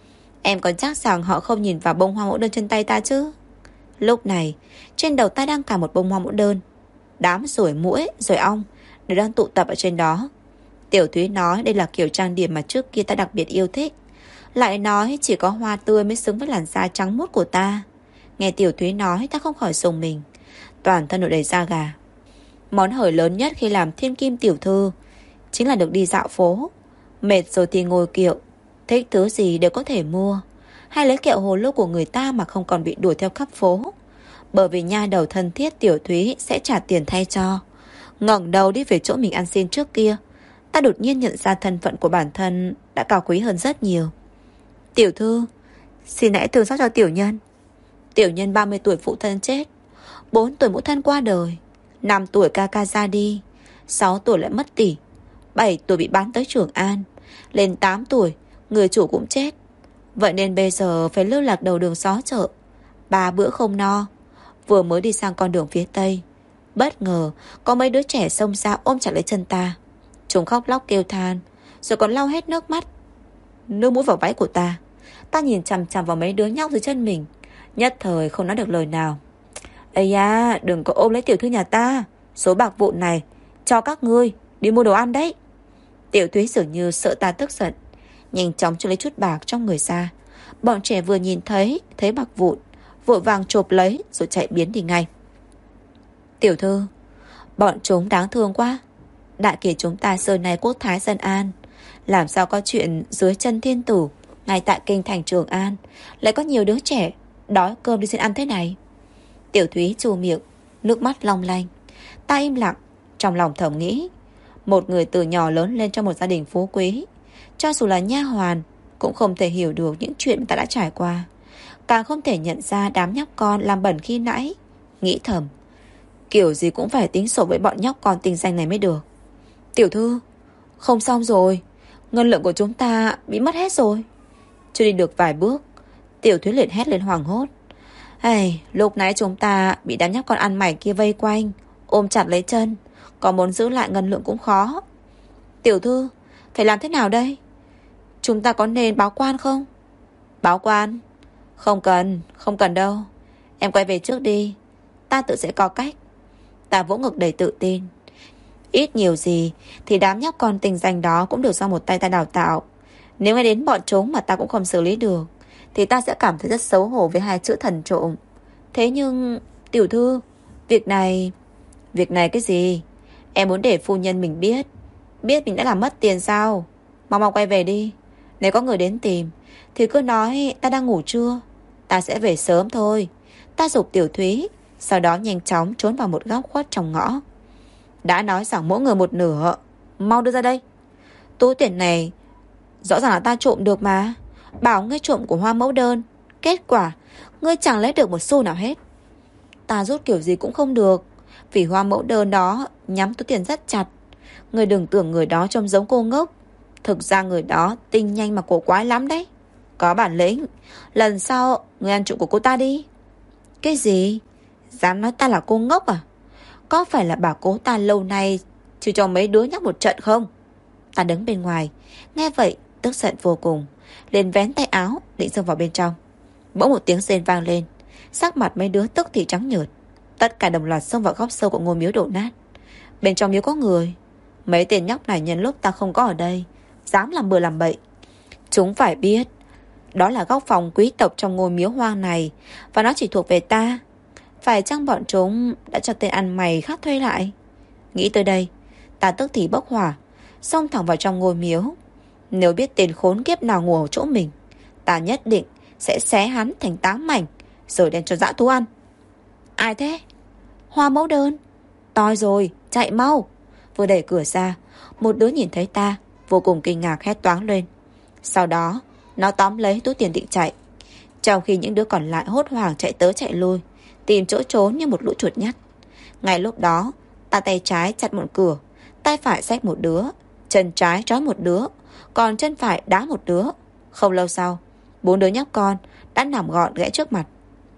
Em còn chắc rằng họ không nhìn vào bông hoa mẫu đơn trên tay ta chứ? Lúc này, trên đầu ta đang cả một bông hoa mẫu đơn. Đám ruồi muỗi, rồi ong đều đang tụ tập ở trên đó. Tiểu Thúy nói đây là kiểu trang điểm mà trước kia ta đặc biệt yêu thích. Lại nói chỉ có hoa tươi mới xứng với làn da trắng muốt của ta. Nghe Tiểu Thúy nói ta không khỏi rùng mình, toàn thân nổi đầy da gà. Món hời lớn nhất khi làm thiên kim tiểu thư chính là được đi dạo phố. Mệt rồi thì ngồi kiệu, thích thứ gì đều có thể mua, hay lấy kẹo hồ lô của người ta mà không còn bị đuổi theo khắp phố. Bởi vì nha đầu thân thiết Tiểu Thúy sẽ trả tiền thay cho. Ngẩng đầu đi về chỗ mình ăn xin trước kia, ta đột nhiên nhận ra thân phận của bản thân đã cao quý hơn rất nhiều. Tiểu thư, xin hãy thương xót cho tiểu nhân. Tiểu nhân 30 tuổi phụ thân chết, 4 tuổi mẫu thân qua đời, 5 tuổi ca ca ra đi, 6 tuổi lại mất tỷ, 7 tuổi bị bán tới Trường An, lên 8 tuổi người chủ cũng chết. Vậy nên bây giờ phải lưu lạc đầu đường xó chợ, 3 bữa không no. Vừa mới đi sang con đường phía tây, bất ngờ có mấy đứa trẻ xông ra ôm chặt lấy chân ta. Chúng khóc lóc kêu than, rồi còn lau hết nước mắt, nước mũi vào váy của ta. Ta nhìn chằm chằm vào mấy đứa nhóc dưới chân mình, nhất thời không nói được lời nào. Ây da, đừng có ôm lấy tiểu thư nhà ta. Số bạc vụn này cho các ngươi đi mua đồ ăn đấy. Tiểu Thúy dường như sợ ta tức giận, nhanh chóng cho lấy chút bạc trong người ra. Bọn trẻ vừa nhìn thấy bạc vụn, vội vàng chộp lấy rồi chạy biến đi ngay. Tiểu thư, bọn chúng đáng thương quá. Đại kỳ chúng ta xưa nay quốc thái dân an, làm sao có chuyện dưới chân thiên tử ngay tại kinh thành Trường An lại có nhiều đứa trẻ đói cơm đi xin ăn thế này. Tiểu Thúy trù miệng, nước mắt long lanh. Ta im lặng, trong lòng thầm nghĩ, một người từ nhỏ lớn lên trong một gia đình phú quý, cho dù là nha hoàn cũng không thể hiểu được những chuyện ta đã trải qua, càng không thể nhận ra đám nhóc con làm bẩn khi nãy. Nghĩ thầm, kiểu gì cũng phải tính sổ với bọn nhóc con tinh danh này mới được. Tiểu thư, không xong rồi, ngân lượng của chúng ta bị mất hết rồi. Chưa đi được vài bước, Tiểu Thúy liền hét lên hoảng hốt. Lúc nãy chúng ta bị đám nhóc con ăn mày kia vây quanh, ôm chặt lấy chân, còn muốn giữ lại ngân lượng cũng khó. Tiểu thư, phải làm thế nào đây? Chúng ta có nên báo quan không? Báo quan? Không cần đâu. Em quay về trước đi, ta tự sẽ có cách. Ta vỗ ngực đầy tự tin. Ít nhiều gì thì đám nhóc con tình danh đó cũng được do một tay ta đào tạo. Nếu nghe đến bọn chúng mà ta cũng không xử lý được thì ta sẽ cảm thấy rất xấu hổ với hai chữ thần trộm. Thế nhưng tiểu thư, Việc này cái gì? Em muốn để phu nhân mình biết mình đã làm mất tiền sao? Mau mau quay về đi. Nếu có người đến tìm thì cứ nói ta đang ngủ trưa, ta sẽ về sớm thôi. Ta giục Tiểu Thúy, sau đó nhanh chóng trốn vào một góc khuất trong ngõ. Đã nói rằng mỗi người một nửa, mau đưa ra đây. Túi tiền này rõ ràng là ta trộm được mà. Bảo ngươi trộm của Hoa Mẫu Đơn, kết quả ngươi chẳng lấy được một xu nào hết. Ta rút kiểu gì cũng không được, vì Hoa Mẫu Đơn đó nhắm túi tiền rất chặt. Ngươi đừng tưởng người đó trông giống cô ngốc, thực ra người đó tinh nhanh mà cổ quái lắm đấy. Có bản lĩnh, lần sau ngươi ăn trộm của cô ta đi. Cái gì? Dám nói ta là cô ngốc à? Có phải là bà cố ta lâu nay chịu cho mấy đứa nhóc một trận không? Ta đứng bên ngoài, nghe vậy tức giận vô cùng, liền vén tay áo định xông vào bên trong. Bỗng một tiếng rên vang lên, sắc mặt mấy đứa tức thì trắng nhợt. Tất cả đồng loạt xông vào góc sâu của ngôi miếu đổ nát. Bên trong miếu có người. Mấy tên nhóc này nhân lúc ta không có ở đây dám làm bừa làm bậy. Chúng phải biết đó là góc phòng quý tộc trong ngôi miếu hoang này, và nó chỉ thuộc về ta. Phải chăng bọn chúng đã cho tên ăn mày khác thuê lại? Nghĩ tới đây, ta tức thì bốc hỏa, xông thẳng vào trong ngôi miếu. Nếu biết tên khốn kiếp nào ngủ ở chỗ mình, ta nhất định sẽ xé hắn thành 8 mảnh rồi đem cho dã thú ăn. Ai thế? Hoa Mẫu Đơn. Toi rồi, chạy mau. Vừa đẩy cửa ra, một đứa nhìn thấy ta vô cùng kinh ngạc hét toáng lên. Sau đó nó tóm lấy túi tiền định chạy, trong khi những đứa còn lại hốt hoảng chạy tới chạy lui, tìm chỗ trốn như một lũ chuột nhắt. Ngay lúc đó, ta tay trái chặt một cửa, tay phải xách một đứa, chân trái trói một đứa, còn chân phải đá một đứa. Không lâu sau, 4 đứa nhóc con đã nằm gọn ghẽ trước mặt.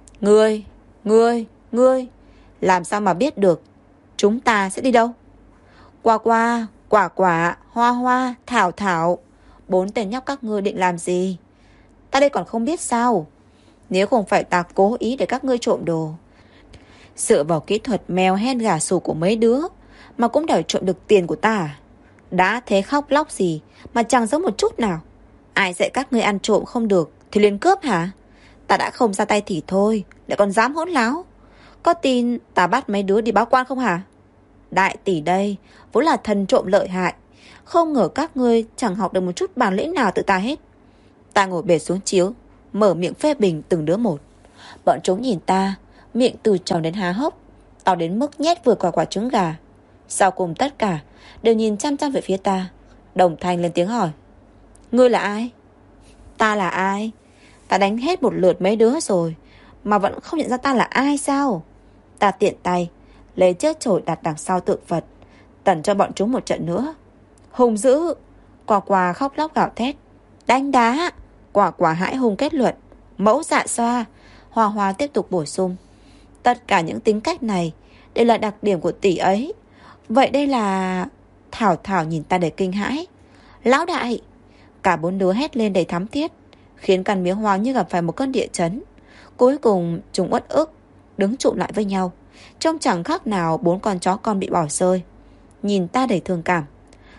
Ngươi làm sao mà biết được chúng ta sẽ đi đâu? Quả, hoa, thảo. 4 tên nhóc các ngươi định làm gì? Ta đây còn không biết sao? Nếu không phải ta cố ý để các ngươi trộm đồ, dựa vào kỹ thuật mèo hen gà sủ của mấy đứa mà cũng đòi trộm được tiền của ta à? Đã thế khóc lóc gì mà chẳng giống một chút nào. Ai dạy các ngươi ăn trộm không được thì liền cướp hả? Ta đã không ra tay thì thôi, lại còn dám hỗn láo. Có tin ta bắt mấy đứa đi báo quan không hả? Đại tỷ đây vốn là thần trộm lợi hại, không ngờ các ngươi chẳng học được một chút bản lĩnh nào từ ta hết. Ta ngồi bệt xuống chiếu, mở miệng phê bình từng đứa một. Bọn chúng nhìn ta, miệng từ tròn đến há hốc, to đến mức nhét vừa quả trứng gà. Sau cùng tất cả đều nhìn chăm chăm về phía ta, đồng thanh lên tiếng hỏi. Ngươi là ai? Ta là ai? Ta đánh hết một lượt mấy đứa rồi mà vẫn không nhận ra ta là ai sao? Ta tiện tay lấy chiếc chổi đặt đằng sau tượng Phật, tẩn cho bọn chúng một trận nữa. Hùng dữ! Quả khóc lóc gào thét. Đánh đá! Quả hãi hùng kết luận. Mẫu dạ xoa! Hoa tiếp tục bổ sung. Tất cả những tính cách này đều là đặc điểm của tỷ ấy. Vậy đây là... Thảo nhìn ta đầy kinh hãi. Lão đại! Cả 4 đứa hét lên đầy thắm thiết, khiến căn miếu hoang như gặp phải một cơn địa chấn. Cuối cùng chúng uất ức đứng trụ lại với nhau, trông chẳng khác nào 4 con chó con bị bỏ rơi. Nhìn ta đầy thương cảm.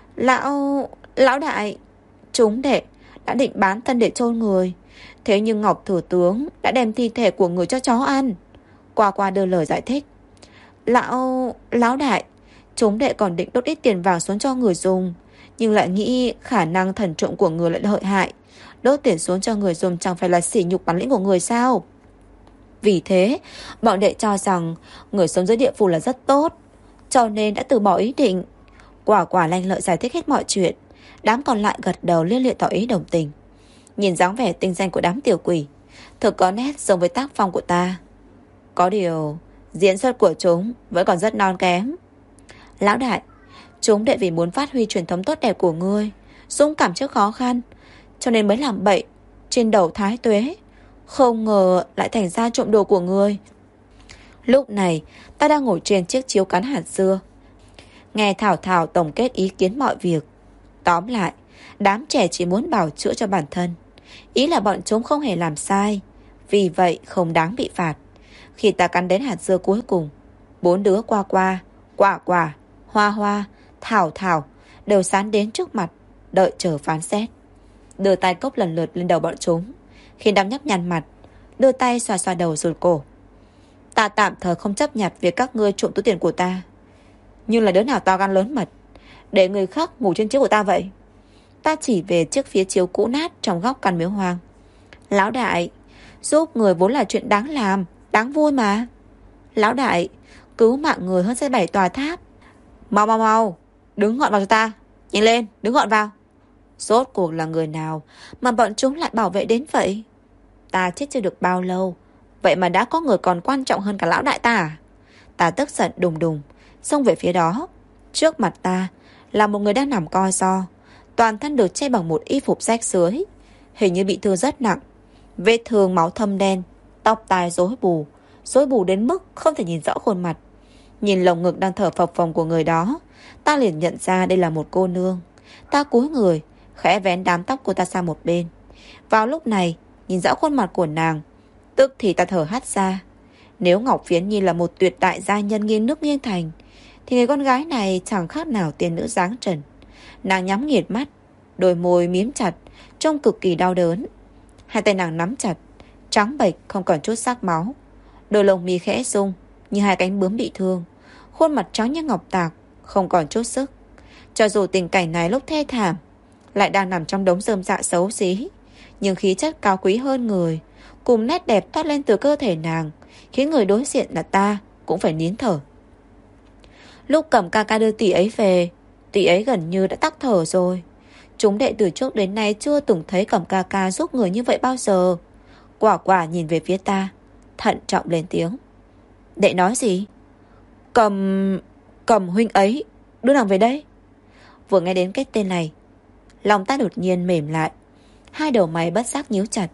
Lão đại, chúng đệ đã định bán thân để chôn người, thế nhưng Ngọc Thừa Tướng đã đem thi thể của người cho chó ăn. Qua đưa lời giải thích. Lão đại, chúng đệ còn định đốt ít tiền vàng xuống cho người dùng, nhưng lại nghĩ khả năng thần trộm của người lại lợi hại. Đốt tiền xuống cho người dùng chẳng phải là sỉ nhục bản lĩnh của người sao? Vì thế, bọn đệ cho rằng người sống dưới địa phủ là rất tốt, cho nên đã từ bỏ ý định. Quả lanh lợi giải thích hết mọi chuyện. Đám còn lại gật đầu liên liệt tỏ ý đồng tình. Nhìn dáng vẻ tinh danh của đám tiểu quỷ, thực có nét giống với tác phong của ta. Có điều, diễn xuất của chúng vẫn còn rất non kém. Lão đại, chúng đệ vì muốn phát huy truyền thống tốt đẹp của ngươi, dũng cảm trước khó khăn, cho nên mới làm bậy trên đầu thái tuế. Không ngờ lại thành ra trộm đồ của ngươi. Lúc này ta đang ngồi trên chiếc chiếu cắn hạt dưa, nghe Thảo tổng kết ý kiến mọi việc. Tóm lại, đám trẻ chỉ muốn bào chữa cho bản thân. Ý là bọn chúng không hề làm sai, vì vậy không đáng bị phạt. Khi ta cắn đến hạt dưa cuối cùng, 4 đứa Quả, Hoa, Thảo đều sán đến trước mặt, đợi chờ phán xét. đưa tay cốc lần lượt lên đầu bọn chúng, khiến đám nhóc nhăn mặt, đưa tay xoa xoa đầu rụt cổ. Ta tạm thời không chấp nhận việc các ngươi trộm túi tiền của ta, nhưng là đứa nào to gan lớn mật để người khác ngủ trên chiếu của ta vậy? Ta chỉ về chiếc phía chiếu cũ nát trong góc căn miếu hoang. Lão đại, giúp người vốn là chuyện đáng làm, đáng vui mà. Lão đại, cứu mạng người hơn xây 7 tòa tháp. Mau mau mau, đứng gọn vào cho ta. Nhanh lên, đứng gọn vào. Rốt cuộc là người nào mà bọn chúng lại bảo vệ đến vậy? Ta chết chưa được bao lâu, vậy mà đã có người còn quan trọng hơn cả lão đại ta à? Ta tức giận đùng đùng xông về phía đó. Trước mặt ta là một người đang nằm co ro, toàn thân được che bằng một y phục rách rưới, hình như bị thương rất nặng. Vết thương máu thâm đen, tóc tai rối bù đến mức không thể nhìn rõ khuôn mặt. Nhìn lồng ngực đang thở phập phồng của người đó, ta liền nhận ra đây là một cô nương. Ta cúi người, khẽ vén đám tóc của ta sang một bên. Vào lúc này, nhìn rõ khuôn mặt của nàng, tức thì ta thở hắt ra. Nếu Ngọc Phiến Nhi là một tuyệt đại gia nhân nghiêng nước nghiêng thành, thì người con gái này chẳng khác nào tiên nữ dáng trần. Nàng nhắm nghiệt mắt, đôi môi miếm chặt, trông cực kỳ đau đớn. Hai tay nàng nắm chặt, trắng bệch không còn chút sắc máu. Đôi lông mi khẽ rung như hai cánh bướm bị thương, khuôn mặt trắng như ngọc tạc, không còn chút sức. Cho dù tình cảnh này lúc thê thảm, lại đang nằm trong đống rơm rạ xấu xí, nhưng khí chất cao quý hơn người, cùng nét đẹp toát lên từ cơ thể nàng, khiến người đối diện là ta cũng phải nín thở. Lúc Cẩm ca ca đưa tỷ ấy về, tỷ ấy gần như đã tắc thở rồi. Chúng đệ từ trước đến nay chưa từng thấy Cẩm ca ca giúp người như vậy bao giờ. Quả quả nhìn về phía ta, thận trọng lên tiếng. Đệ nói gì? Cầm huynh ấy đưa nàng về đây. Vừa nghe đến cái tên này, lòng ta đột nhiên mềm lại, hai đầu mày bất giác nhíu chặt.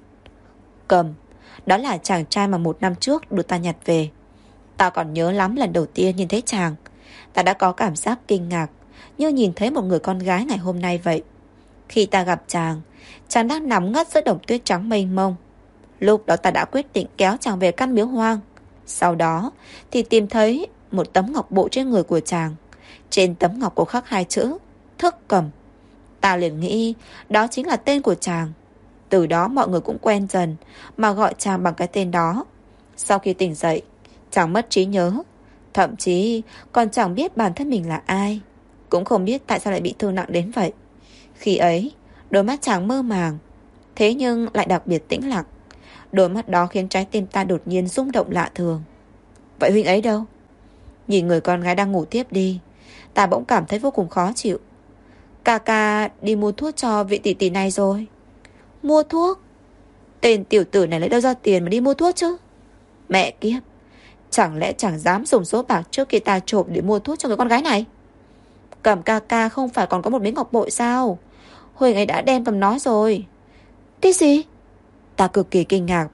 Cầm, đó là chàng trai mà 1 năm trước được ta nhặt về. Ta còn nhớ lắm lần đầu tiên nhìn thấy chàng, ta đã có cảm giác kinh ngạc, như nhìn thấy một người con gái ngày hôm nay vậy. Khi ta gặp chàng đang nằm ngất giữa đồng tuyết trắng mênh mông. Lúc đó ta đã quyết định kéo chàng về căn miếu hoang. Sau đó thì tìm thấy một tấm ngọc bội trên người của chàng. Trên tấm ngọc có khắc 2 chữ Thức Cầm. Ta liền nghĩ đó chính là tên của chàng. Từ đó mọi người cũng quen dần mà gọi chàng bằng cái tên đó. Sau khi tỉnh dậy, chàng mất trí nhớ, thậm chí còn chẳng biết bản thân mình là ai, cũng không biết tại sao lại bị thương nặng đến vậy. Khi ấy, đôi mắt chàng mơ màng, thế nhưng lại đặc biệt tĩnh lặng. Đôi mắt đó khiến trái tim ta đột nhiên rung động lạ thường. Vậy huynh ấy đâu? Nhìn người con gái đang ngủ tiếp đi, ta bỗng cảm thấy vô cùng khó chịu. Ca ca đi mua thuốc cho vị tỷ tỷ này rồi. Mua thuốc? Tên tiểu tử này lấy đâu ra tiền mà đi mua thuốc chứ? Mẹ kiếp, chẳng lẽ chẳng dám dùng số bạc trước khi ta trộm để mua thuốc cho người con gái này? Cẩm ca ca không phải còn có một miếng ngọc bội sao? Huỳnh ấy đã đem cầm nó rồi. Cái gì? Ta cực kỳ kinh ngạc,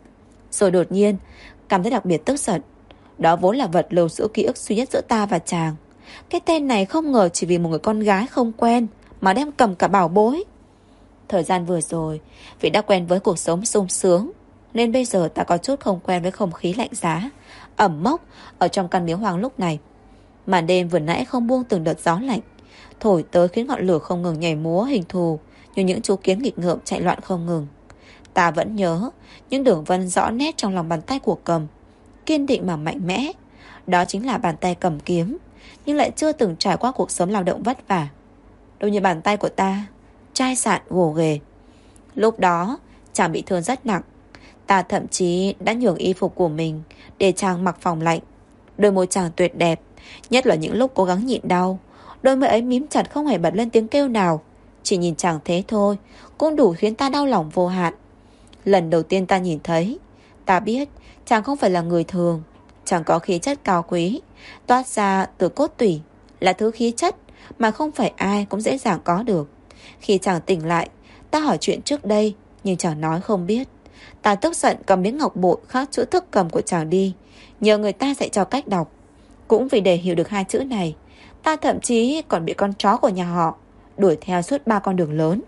rồi đột nhiên cảm thấy đặc biệt tức giận. Đó vốn là vật lưu giữ ký ức duy nhất giữa ta và chàng. Cái tên này không ngờ chỉ vì một người con gái không quen mà đem cầm cả bảo bối. Thời gian vừa rồi, vì đã quen với cuộc sống sung sướng, nên bây giờ ta có chút không quen với không khí lạnh giá, ẩm mốc ở trong căn miếu hoang lúc này. Màn đêm vừa nãy không buông từng đợt gió lạnh, thổi tới khiến ngọn lửa không ngừng nhảy múa hình thù, như những chú kiến nghịch ngợm chạy loạn không ngừng. Ta vẫn nhớ những đường vân rõ nét trong lòng bàn tay của Cầm, kiên định mà mạnh mẽ. Đó chính là bàn tay cầm kiếm, nhưng lại chưa từng trải qua cuộc sống lao động vất vả. Đâu như bàn tay của ta, chai sạn gồ ghề. Lúc đó chàng bị thương rất nặng, ta thậm chí đã nhường y phục của mình để chàng mặc phòng lạnh. Đôi môi chàng tuyệt đẹp, nhất là những lúc cố gắng nhịn đau. Đôi môi ấy mím chặt không hề bật lên tiếng kêu nào. Chỉ nhìn chàng thế thôi cũng đủ khiến ta đau lòng vô hạn. Lần đầu tiên ta nhìn thấy, ta biết chàng không phải là người thường. Chàng có khí chất cao quý, toát ra từ cốt tủy, là thứ khí chất mà không phải ai cũng dễ dàng có được. Khi chàng tỉnh lại, ta hỏi chuyện trước đây, nhưng chàng nói không biết. Ta tức giận cầm miếng ngọc bội khắc chữ Thức Cầm của chàng đi, nhờ người ta dạy cho cách đọc. Cũng vì để hiểu được 2 chữ này, ta thậm chí còn bị con chó của nhà họ đuổi theo suốt 3 con đường lớn.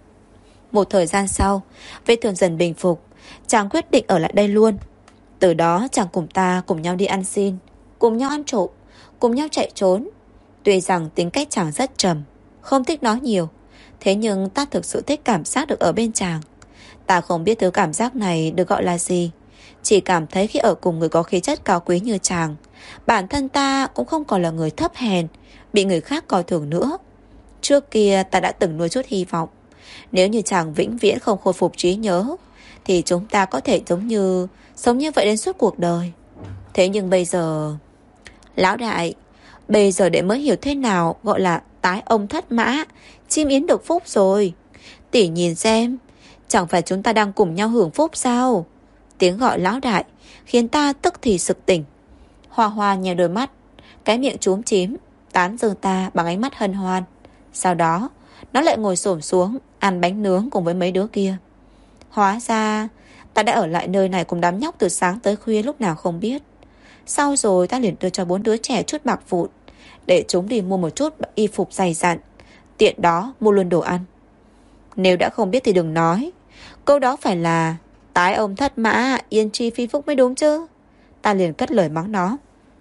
Một thời gian sau, vết thương dần bình phục, chàng quyết định ở lại đây luôn. Từ đó chàng cùng ta cùng nhau đi ăn xin, cùng nhau ăn trộm, cùng nhau chạy trốn. Tuy rằng tính cách chàng rất trầm, không thích nói nhiều, Thế nhưng ta thực sự thích cảm giác được ở bên chàng. Ta không biết thứ cảm giác này được gọi là gì, chỉ cảm thấy khi ở cùng người có khí chất cao quý như chàng, bản thân ta cũng không còn là người thấp hèn, bị người khác coi thường nữa. Trước kia ta đã từng nuôi chút hy vọng, nếu như chàng vĩnh viễn không khôi phục trí nhớ thì chúng ta có thể sống như vậy đến suốt cuộc đời. Thế nhưng bây giờ... Lão đại, bây giờ để mới hiểu thế nào gọi là tái ông thất mã, chim yến được phúc rồi. Tỷ nhìn xem, chẳng phải chúng ta đang cùng nhau hưởng phúc sao? Tiếng gọi lão đại khiến ta tức thì sực tỉnh. Hoa Hoa nhèo đôi mắt, cái miệng chúm chím, tán dương ta bằng ánh mắt hân hoan. Sau đó nó lại ngồi xổm xuống ăn bánh nướng cùng với mấy đứa kia. Hóa ra ta đã ở lại nơi này cùng đám nhóc từ sáng tới khuya lúc nào không biết. Sau rồi ta liền đưa cho 4 đứa trẻ chút bạc vụn để chúng đi mua một chút y phục dày dặn, tiện đó mua luôn đồ ăn. Nếu đã không biết thì đừng nói, câu đó phải là tái ông thất mã, yên chi phi phúc mới đúng chứ. Ta liền cất lời mắng nó.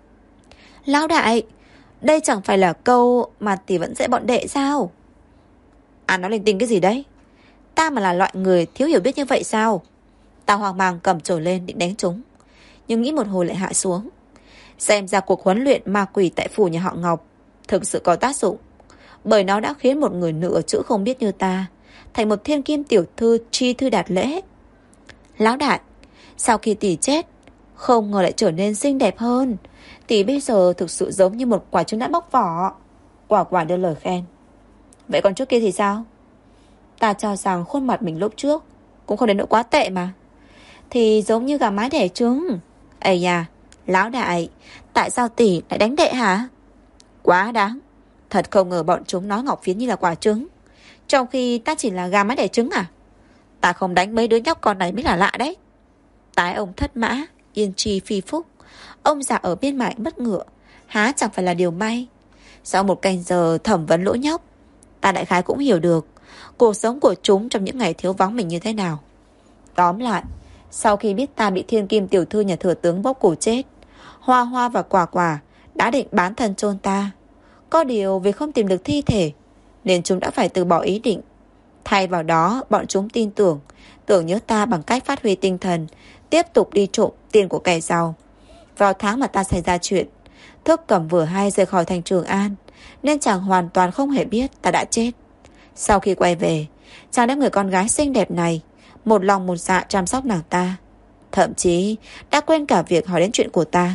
Lão đại, đây chẳng phải là câu mà tỷ vẫn dạy bọn đệ sao? À, nó linh tinh cái gì đấy? Ta mà là loại người thiếu hiểu biết như vậy sao? Ta hoang mang cầm chổi lên định đánh chúng, nhưng nghĩ một hồi lại hạ xuống. Xem ra cuộc huấn luyện ma quỷ tại phủ nhà họ Ngọc thực sự có tác dụng, bởi nó đã khiến một người nửa chữ không biết như ta thành một thiên kim tiểu thư chi thư đạt lễ. Lão đại, sau khi tỷ chết, không ngờ lại trở nên xinh đẹp hơn. Tỷ bây giờ thực sự giống như một quả trứng đã bóc vỏ. Quả quả đưa lời khen. Vậy còn trước kia thì sao? Ta cho rằng khuôn mặt mình lúc trước cũng không đến nỗi quá tệ mà. Thì giống như gà mái đẻ trứng. Ây da, lão đại, tại sao tỷ lại đánh đệ hả? Quá đáng. Thật không ngờ bọn chúng nói Ngọc Phiến như là quả trứng, trong khi ta chỉ là gà mái đẻ trứng à? Ta không đánh mấy đứa nhóc con này mới là lạ đấy. Tái ông thất mã, yên chi phi phúc, ông già ở bên mại mất ngựa, há chẳng phải là điều may. Sau một canh giờ thẩm vấn lũ nhóc, ta đại khái cũng hiểu được cuộc sống của chúng trong những ngày thiếu vắng mình như thế nào. Tóm lại, sau khi biết ta bị thiên kim tiểu thư nhà thừa tướng bóp cổ chết, Hoa Hoa và Quả Quả đã định bán thân chôn ta. Có điều vì không tìm được thi thể nên chúng đã phải từ bỏ ý định. Thay vào đó, bọn chúng tin tưởng nhớ ta bằng cách phát huy tinh thần, tiếp tục đi trộm tiền của kẻ giàu. Vào tháng mà ta xảy ra chuyện, Thức Cầm vừa hay rời khỏi thành Trường An, nên chàng hoàn toàn không hề biết ta đã chết. Sau khi quay về, chàng đem người con gái xinh đẹp này một lòng một dạ chăm sóc nàng ta, thậm chí đã quên cả việc hỏi đến chuyện của ta.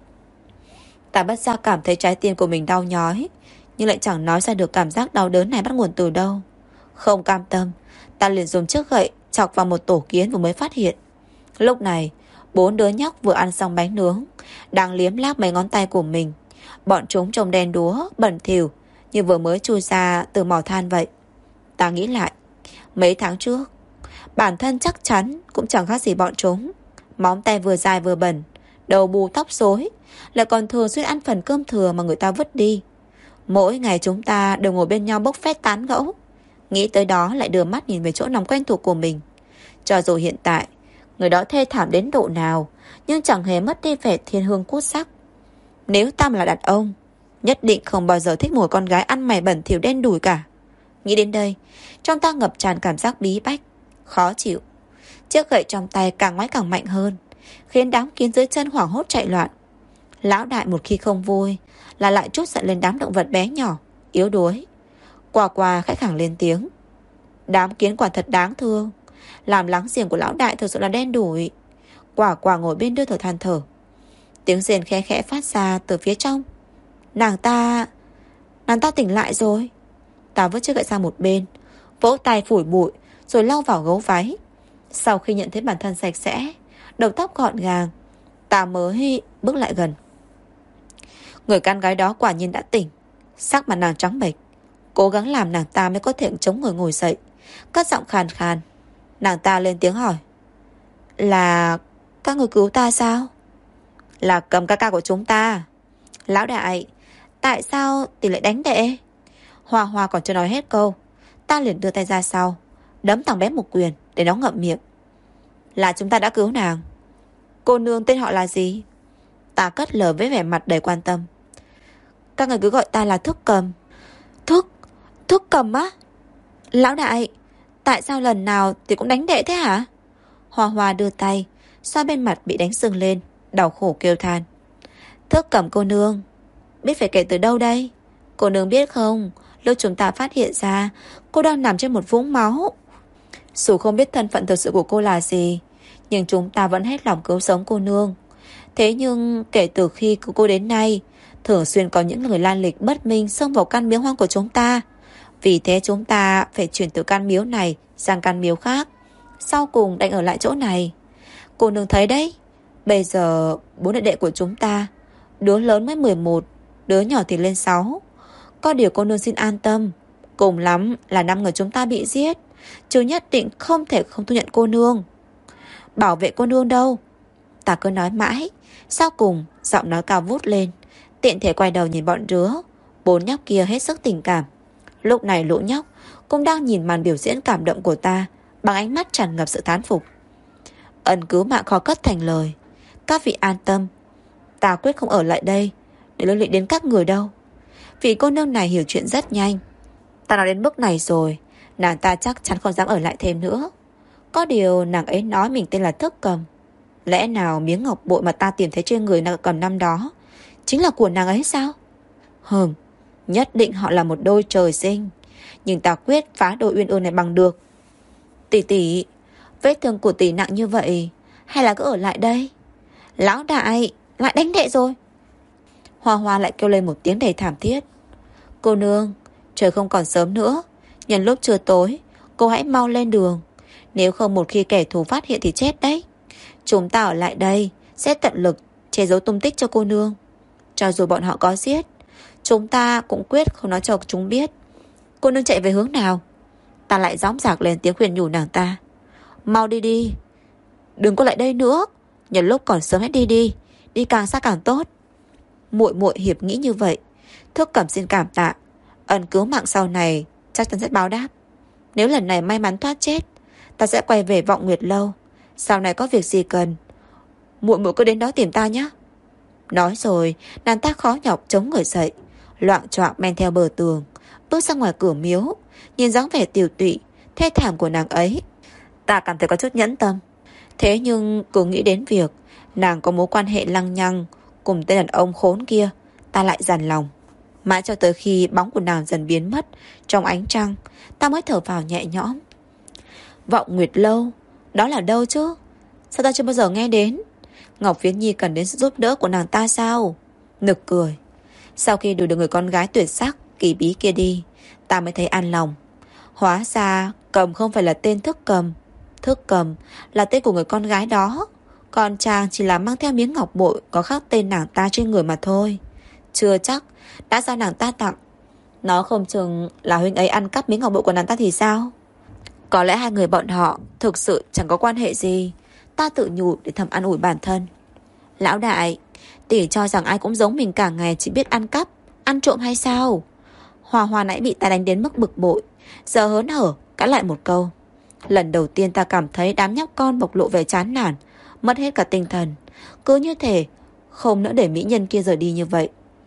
Ta bất giác cảm thấy trái tim của mình đau nhói, nhưng lại chẳng nói ra được cảm giác đau đớn này bắt nguồn từ đâu. Không cam tâm, ta liền dùng chiếc gậy chọc vào một tổ kiến vừa mới phát hiện. Lúc này, 4 đứa nhóc vừa ăn xong bánh nướng, đang liếm láp mấy ngón tay của mình. Bọn chúng trông đen đúa, bẩn thỉu, như vừa mới chui ra từ mỏ than vậy. Ta nghĩ lại, mấy tháng trước, bản thân chắc chắn cũng chẳng khác gì bọn chúng. Móng tay vừa dài vừa bẩn, đầu bù tóc rối, lại còn thường xuyên ăn phần cơm thừa mà người ta vứt đi. Mỗi ngày chúng ta đều ngồi bên nhau bốc phét tán gẫu. Nghĩ tới đó lại đưa mắt nhìn về chỗ nằm quen thuộc của mình. Cho dù hiện tại người đó thê thảm đến độ nào, nhưng chẳng hề mất đi vẻ thiên hương cốt sắc. Nếu ta mà là đàn ông, nhất định không bao giờ thích một con gái ăn mày bẩn thỉu đen đủi cả. Nghĩ đến đây, trong ta ngập tràn cảm giác bí bách, khó chịu. Chiếc gậy trong tay càng ngoáy càng mạnh hơn, khiến đám kiến dưới chân hoảng hốt chạy loạn. Lão đại một khi không vui là lại trút giận lên đám động vật bé nhỏ, yếu đuối. Quả Quả khẽ khàng lên tiếng. Đám kiến quả thật đáng thương, làm láng giềng của lão đại thật sự là đen đủi. Quả Quả ngồi bên đưa thở than thở. Tiếng rền khẽ khẽ phát ra từ phía trong. Nàng ta tỉnh lại rồi. Ta vứt chiếc gậy sang một bên, vỗ tay phủi bụi rồi lau vào gấu váy. Sau khi nhận thấy bản thân sạch sẽ, đầu tóc gọn gàng, ta mới bước lại gần. Người con gái đó quả nhiên đã tỉnh. Sắc mặt nàng trắng bệch, cố gắng làm nàng ta mới có thể chống người ngồi dậy, cất giọng khàn khàn. Nàng ta lên tiếng hỏi. Là các người cứu ta sao? Là Cầm ca ca của chúng ta. Lão đại, tại sao tỷ lại đánh đệ? Hoa Hoa còn chưa nói hết câu, ta liền đưa tay ra sau, đấm thằng bé một quyền để nó ngậm miệng. Là chúng ta đã cứu nàng. Cô nương tên họ là gì? Ta cất lời với vẻ mặt đầy quan tâm. Các người cứ gọi ta là Thức Cầm. Thức Cầm á? Lão đại, tại sao lần nào thì cũng đánh đệ thế hả? Hoa Hoa đưa tay xoa bên mặt bị đánh sưng lên, đau khổ kêu than. Thức Cẩm cô nương, biết phải kể từ đâu đây? Cô nương biết không, lúc chúng ta phát hiện ra cô đang nằm trên một vũng máu. Dù không biết thân phận thực sự của cô là gì, nhưng chúng ta vẫn hết lòng cứu sống cô nương. Thế nhưng kể từ khi cô đến nay, thường xuyên có những người lan lịch bất minh xông vào căn miếu hoang của chúng ta. Vì thế chúng ta phải chuyển từ căn miếu này sang căn miếu khác, sau cùng đành ở lại chỗ này. Cô nương thấy đấy, bây giờ 4 đệ đệ của chúng ta, đứa lớn mới 11, đứa nhỏ thì lên 6. Có điều cô nương xin an tâm, cùng lắm là 5 người chúng ta bị giết, chứ nhất định không thể không thu nhận cô nương. Bảo vệ cô nương đâu? Ta cứ nói mãi, sau cùng giọng nói cao vút lên, tiện thể quay đầu nhìn bọn đứa. 4 nhóc kia hết sức tình cảm. Lúc này lũ nhóc cũng đang nhìn màn biểu diễn cảm động của ta bằng ánh mắt tràn ngập sự thán phục. Ân cứu mạng khó cất thành lời. Các vị an tâm, ta quyết không ở lại đây để liên lụy đến các người đâu. Vì cô nương này hiểu chuyện rất nhanh. Ta nói đến mức này rồi, nàng ta chắc chắn không dám ở lại thêm nữa. Có điều nàng ấy nói mình tên là Thức Cầm. Lẽ nào miếng ngọc bội mà ta tìm thấy trên người nàng cầm năm đó chính là của nàng ấy sao? Nhất định họ là một đôi trời sinh. Nhưng ta quyết phá đôi uyên ương này bằng được. Tỷ tỷ, vết thương của tỷ nặng như vậy, hay là cứ ở lại đây? Lão đại, lại đánh đệ rồi. Hoa Hoa lại kêu lên một tiếng đầy thảm thiết. Cô nương, trời không còn sớm nữa, nhân lúc trưa tối, cô hãy mau lên đường. Nếu không một khi kẻ thù phát hiện thì chết đấy. Chúng ta ở lại đây sẽ tận lực che giấu tung tích cho cô nương. Cho dù bọn họ có giết, chúng ta cũng quyết không nói cho chúng biết. Cô nương chạy về hướng nào? Ta lại dõng dạc lên tiếng khuyên nhủ nàng ta. Mau đi đi, đừng có lại đây nữa. Nhân lúc còn sớm hãy đi đi, đi càng xa càng tốt. Muội muội hiệp nghĩ như vậy. Thức Cẩm xin cảm tạ, ân cứu mạng sau này chắc chắn sẽ báo đáp. Nếu lần này may mắn thoát chết, ta sẽ quay về Vọng Nguyệt Lâu. Sau này có việc gì cần, muội muội cứ đến đó tìm ta nhé. Nói rồi, nàng ta khó nhọc chống người dậy, loạng choạng men theo bờ tường, bước ra ngoài cửa miếu. Nhìn dáng vẻ tiều tụy, thê thảm của nàng ấy, ta cảm thấy có chút nhẫn tâm. Thế nhưng cứ nghĩ đến việc nàng có mối quan hệ lăng nhăng cùng tên đàn ông khốn kia, ta lại dằn lòng. Mãi cho tới khi bóng của nàng dần biến mất trong ánh trăng, ta mới thở vào nhẹ nhõm. Vọng Nguyệt Lâu, đó là đâu chứ? Sao ta chưa bao giờ nghe đến? Ngọc Viễn Nhi cần đến sự giúp đỡ của nàng ta sao? Nực cười. Sau khi đuổi được người con gái tuyệt sắc kỳ bí kia đi, ta mới thấy an lòng. Hóa ra Cầm không phải là tên Thức Cầm. Thức Cầm là tên của người con gái đó, còn chàng chỉ là mang theo miếng ngọc bội có khắc tên nàng ta trên người mà thôi. Chưa chắc đã do nàng ta tặng. Nó không chừng là huynh ấy ăn cắp miếng ngọc bội của nàng ta thì sao? Có lẽ hai người bọn họ thực sự chẳng có quan hệ gì. Ta tự nhủ để thầm an ủi bản thân. Lão đại, tỷ cho rằng ai cũng giống mình cả ngày chỉ biết ăn cắp, ăn trộm hay sao? Hoa Hoa nãy bị ta đánh đến mức bực bội, giờ hớn hở cãi lại một câu. Lần đầu tiên ta cảm thấy đám nhóc con bộc lộ vẻ chán nản, mất hết cả tinh thần. Cứ như thể không nỡ để mỹ nhân kia rời đi như vậy.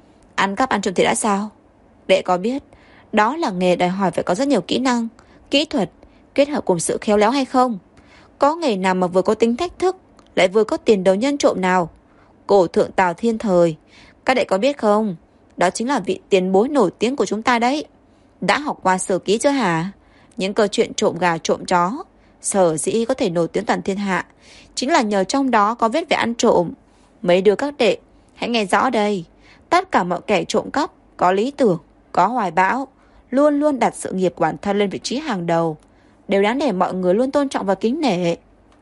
Ăn cắp ăn trộm thì đã sao? Đệ có biết đó là nghề đòi hỏi phải có rất nhiều kỹ năng, kỹ thuật kết hợp cùng sự khéo léo hay không? Có nghề nào mà vừa có tính thách thức lại vừa có tiền đầu nhân trộm nào? Cổ thượng Tào Thiên Thời, các đệ có biết không? Đó chính là vị tiền bối nổi tiếng của chúng ta đấy. Đã học qua sử ký chưa hả? Những câu chuyện trộm gà trộm chó sở dĩ có thể nổi tiếng toàn thiên hạ chính là nhờ trong đó có viết về ăn trộm. Mấy đứa các đệ hãy nghe rõ đây. Tất cả mọi kẻ trộm cắp có lý tưởng, có hoài bão, luôn luôn đặt sự nghiệp của bản thân lên vị trí hàng đầu, đều đáng để mọi người luôn tôn trọng và kính nể.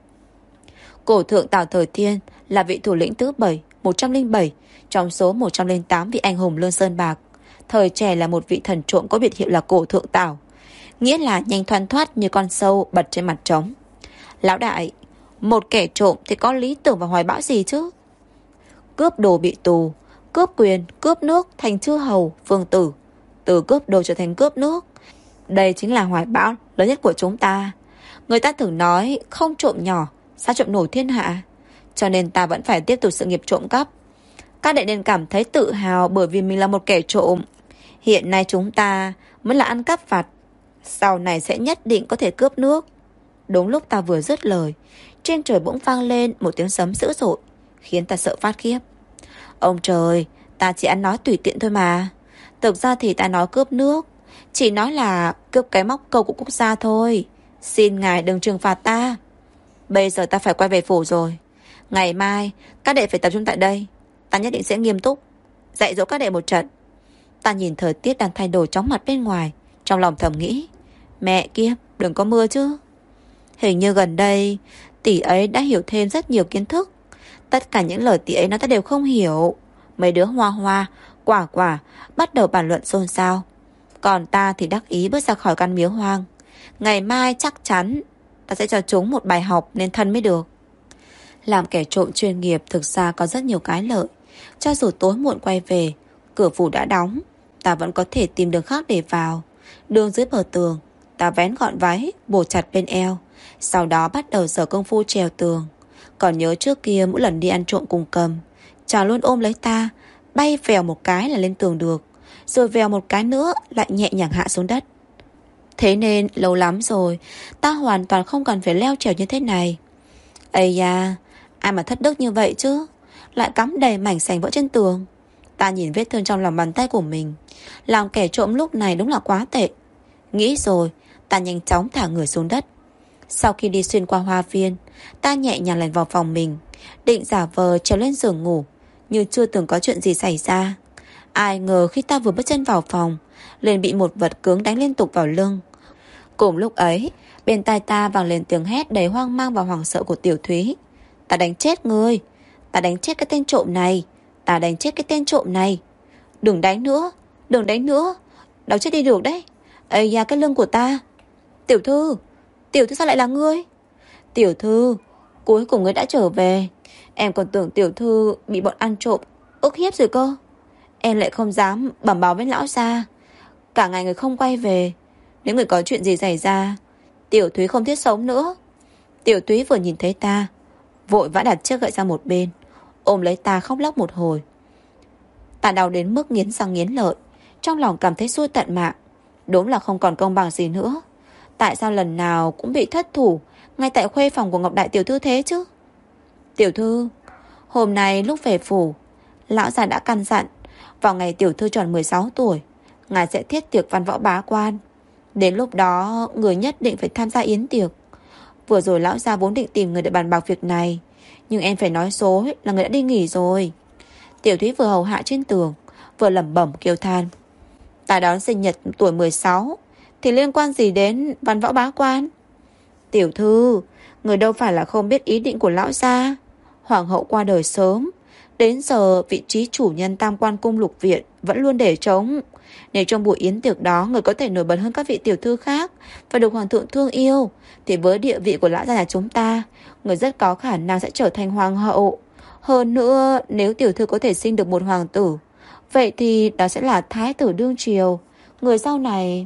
Cổ thượng Tào Thời Thiên là vị thủ lĩnh thứ 107 trong số 108 vị anh hùng Lương Sơn Bạc. Thời trẻ là một vị thần trộm có biệt hiệu là Cổ thượng Tào, nghĩa là nhanh thoăn thoát như con sâu bật trên mặt trống. Lão đại, một kẻ trộm thì có lý tưởng và hoài bão gì chứ? Cướp đồ bị tù, cướp quyền, cướp nước thành chư hầu, vương tử, từ cướp đồ trở thành cướp nước. Đây chính là hoài bão lớn nhất của chúng ta. Người ta thường nói không trộm nhỏ sao trộm nổi thiên hạ. Cho nên ta vẫn phải tiếp tục sự nghiệp trộm cắp. Các đệ nên cảm thấy tự hào bởi vì mình là một kẻ trộm. Hiện nay chúng ta mới là ăn cắp vặt, Sau này sẽ nhất định có thể cướp nước. Đúng lúc ta vừa dứt lời, trên trời bỗng vang lên một tiếng sấm dữ dội, khiến ta sợ phát khiếp. Ông trời, ta chỉ ăn nói tùy tiện thôi mà. Thực ra thì ta nói cướp nước, chỉ nói là cướp cái móc câu của quốc gia thôi. Xin ngài đừng trừng phạt ta. Bây giờ ta phải quay về phủ rồi. Ngày mai các đệ phải tập trung tại đây. Ta nhất định sẽ nghiêm túc dạy dỗ các đệ một trận. Ta nhìn thời tiết đang thay đổi chóng mặt bên ngoài, trong lòng thầm nghĩ, mẹ kiếp, đừng có mưa chứ. Hình như gần đây tỷ ấy đã hiểu thêm rất nhiều kiến thức. Tất cả những lời tỷ ấy nói ta đều không hiểu. Mấy đứa hoa hoa, quả quả bắt đầu bàn luận xôn xao. Còn ta thì đắc ý bước ra khỏi căn miếu hoang. Ngày mai chắc chắn ta sẽ cho chúng một bài học nên thân mới được. Làm kẻ trộm chuyên nghiệp thực ra có rất nhiều cái lợi. Cho dù tối muộn quay về, cửa phủ đã đóng, ta vẫn có thể tìm đường khác để vào. Đường dưới bờ tường, ta vén gọn váy, bổ chặt bên eo, sau đó bắt đầu giở công phu trèo tường. Còn nhớ trước kia mỗi lần đi ăn trộm cùng Cầm, chàng luôn ôm lấy ta, bay vèo một cái là lên tường được, rồi vèo một cái nữa lại nhẹ nhàng hạ xuống đất. Thế nên lâu lắm rồi ta hoàn toàn không cần phải leo trèo như thế này. Ây da, ai mà thất đức như vậy chứ, lại cắm đầy mảnh sành vỡ trên tường. Ta nhìn vết thương trong lòng bàn tay của mình. Làm kẻ trộm lúc này đúng là quá tệ. Nghĩ rồi, ta nhanh chóng thả người xuống đất. Sau khi đi xuyên qua hoa viên, ta nhẹ nhàng lèn vào phòng mình, định giả vờ trèo lên giường ngủ như chưa từng có chuyện gì xảy ra. Ai ngờ khi ta vừa bước chân vào phòng, liền bị một vật cứng đánh liên tục vào lưng. Cùng lúc ấy, bên tai ta vang lên tiếng hét đầy hoang mang và hoảng sợ của Tiểu Thúy. Ta đánh chết ngươi, ta đánh chết cái tên trộm này, ta đánh chết cái tên trộm này. Đừng đánh nữa, đừng đánh nữa, đau chết đi được đấy. Ây da, cái lưng của ta. Tiểu thư, tiểu thư sao lại là ngươi? Tiểu thư, cuối cùng ngươi đã trở về. Em còn tưởng tiểu thư bị bọn ăn trộm ức hiếp rồi cơ. Em lại không dám bẩm báo với lão gia. Cả ngày người không quay về, nếu người có chuyện gì xảy ra, Tiểu Thúy không thiết sống nữa. Tiểu Thúy vừa nhìn thấy ta, vội vã đặt chiếc gậy sang một bên, ôm lấy ta khóc lóc một hồi. Ta đau đến mức nghiến răng nghiến lợi, trong lòng cảm thấy xui tận mạng. Đúng là không còn công bằng gì nữa. Tại sao lần nào cũng bị thất thủ ngay tại khuê phòng của Ngọc Đại tiểu thư thế chứ? Tiểu thư, hôm nay lúc về phủ, lão già đã căn dặn vào ngày tiểu thư tròn 16 tuổi, ngài sẽ thiết tiệc văn võ bá quan. Đến lúc đó người nhất định phải tham gia yến tiệc. Vừa rồi lão già vốn định tìm người để bàn bạc việc này, nhưng em phải nói số là người đã đi nghỉ rồi. Tiểu Thúy vừa hầu hạ trên tường, vừa lẩm bẩm kêu than. Ta đón sinh nhật tuổi 16 thì liên quan gì đến văn võ bá quan? Tiểu thư, người đâu phải là không biết ý định của lão gia. Hoàng hậu qua đời sớm, đến giờ vị trí chủ nhân Tam Quan cung lục viện vẫn luôn để trống. Nếu trong buổi yến tiệc đó người có thể nổi bật hơn các vị tiểu thư khác và được hoàng thượng thương yêu, thì với địa vị của lão gia nhà chúng ta, người rất có khả năng sẽ trở thành hoàng hậu. Hơn nữa, nếu tiểu thư có thể sinh được một hoàng tử, vậy thì đó sẽ là thái tử đương triều. Người sau này...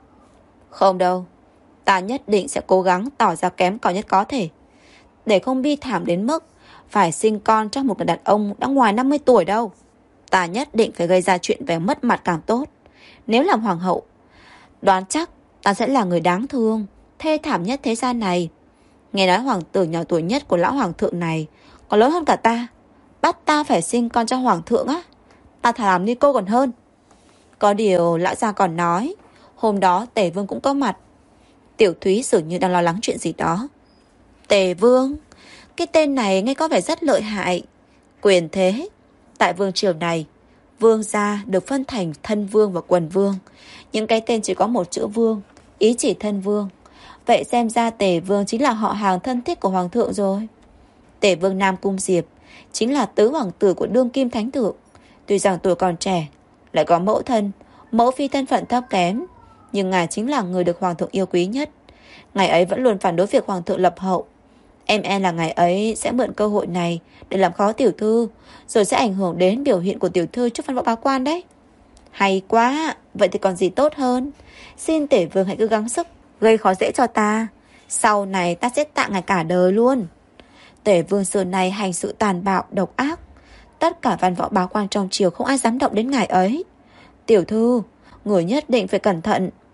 Không đâu, ta nhất định sẽ cố gắng tỏ ra kém cỏi nhất có thể, để không bi thảm đến mức phải sinh con trong một người đàn ông đã ngoài 50 tuổi đâu. Ta nhất định phải gây ra chuyện về mất mặt càng tốt. Nếu làm hoàng hậu, đoán chắc ta sẽ là người đáng thương, thê thảm nhất thế gian này. Nghe nói hoàng tử nhỏ tuổi nhất của lão hoàng thượng này còn lớn hơn cả ta, bắt ta phải sinh con cho hoàng thượng á. Ta thà làm ni cô còn hơn. Có điều lão gia còn nói, hôm đó Tề Vương cũng có mặt. Tiểu Thúy dường như đang lo lắng chuyện gì đó. Tề Vương, cái tên này nghe có vẻ rất lợi hại. Quyền thế, tại vương triều này, vương gia được phân thành thân vương và quần vương. Những cái tên chỉ có một chữ vương, ý chỉ thân vương. Vậy xem ra Tề Vương chính là họ hàng thân thích của hoàng thượng rồi. Tề Vương Nam Cung Diệp chính là tứ hoàng tử của đương kim thánh thượng. Tuy rằng tuổi còn trẻ, lại có mẫu thân, mẫu phi thân phận thấp kém, nhưng ngài chính là người được hoàng thượng yêu quý nhất. Ngài ấy vẫn luôn phản đối việc hoàng thượng lập hậu. Em e là ngài ấy sẽ mượn cơ hội này để làm khó tiểu thư, rồi sẽ ảnh hưởng đến biểu hiện của tiểu thư trước văn võ bá quan đấy. Hay quá, vậy thì còn gì tốt hơn. Xin Tể Vương hãy cứ gắng sức gây khó dễ cho ta, sau này ta sẽ tạ ngài cả đời luôn. Tể Vương xưa này hành sự tàn bạo, độc ác, tất cả văn võ bá quan trong triều không ai dám động đến ngài ấy. Tiểu thư, người nhất định phải cẩn thận.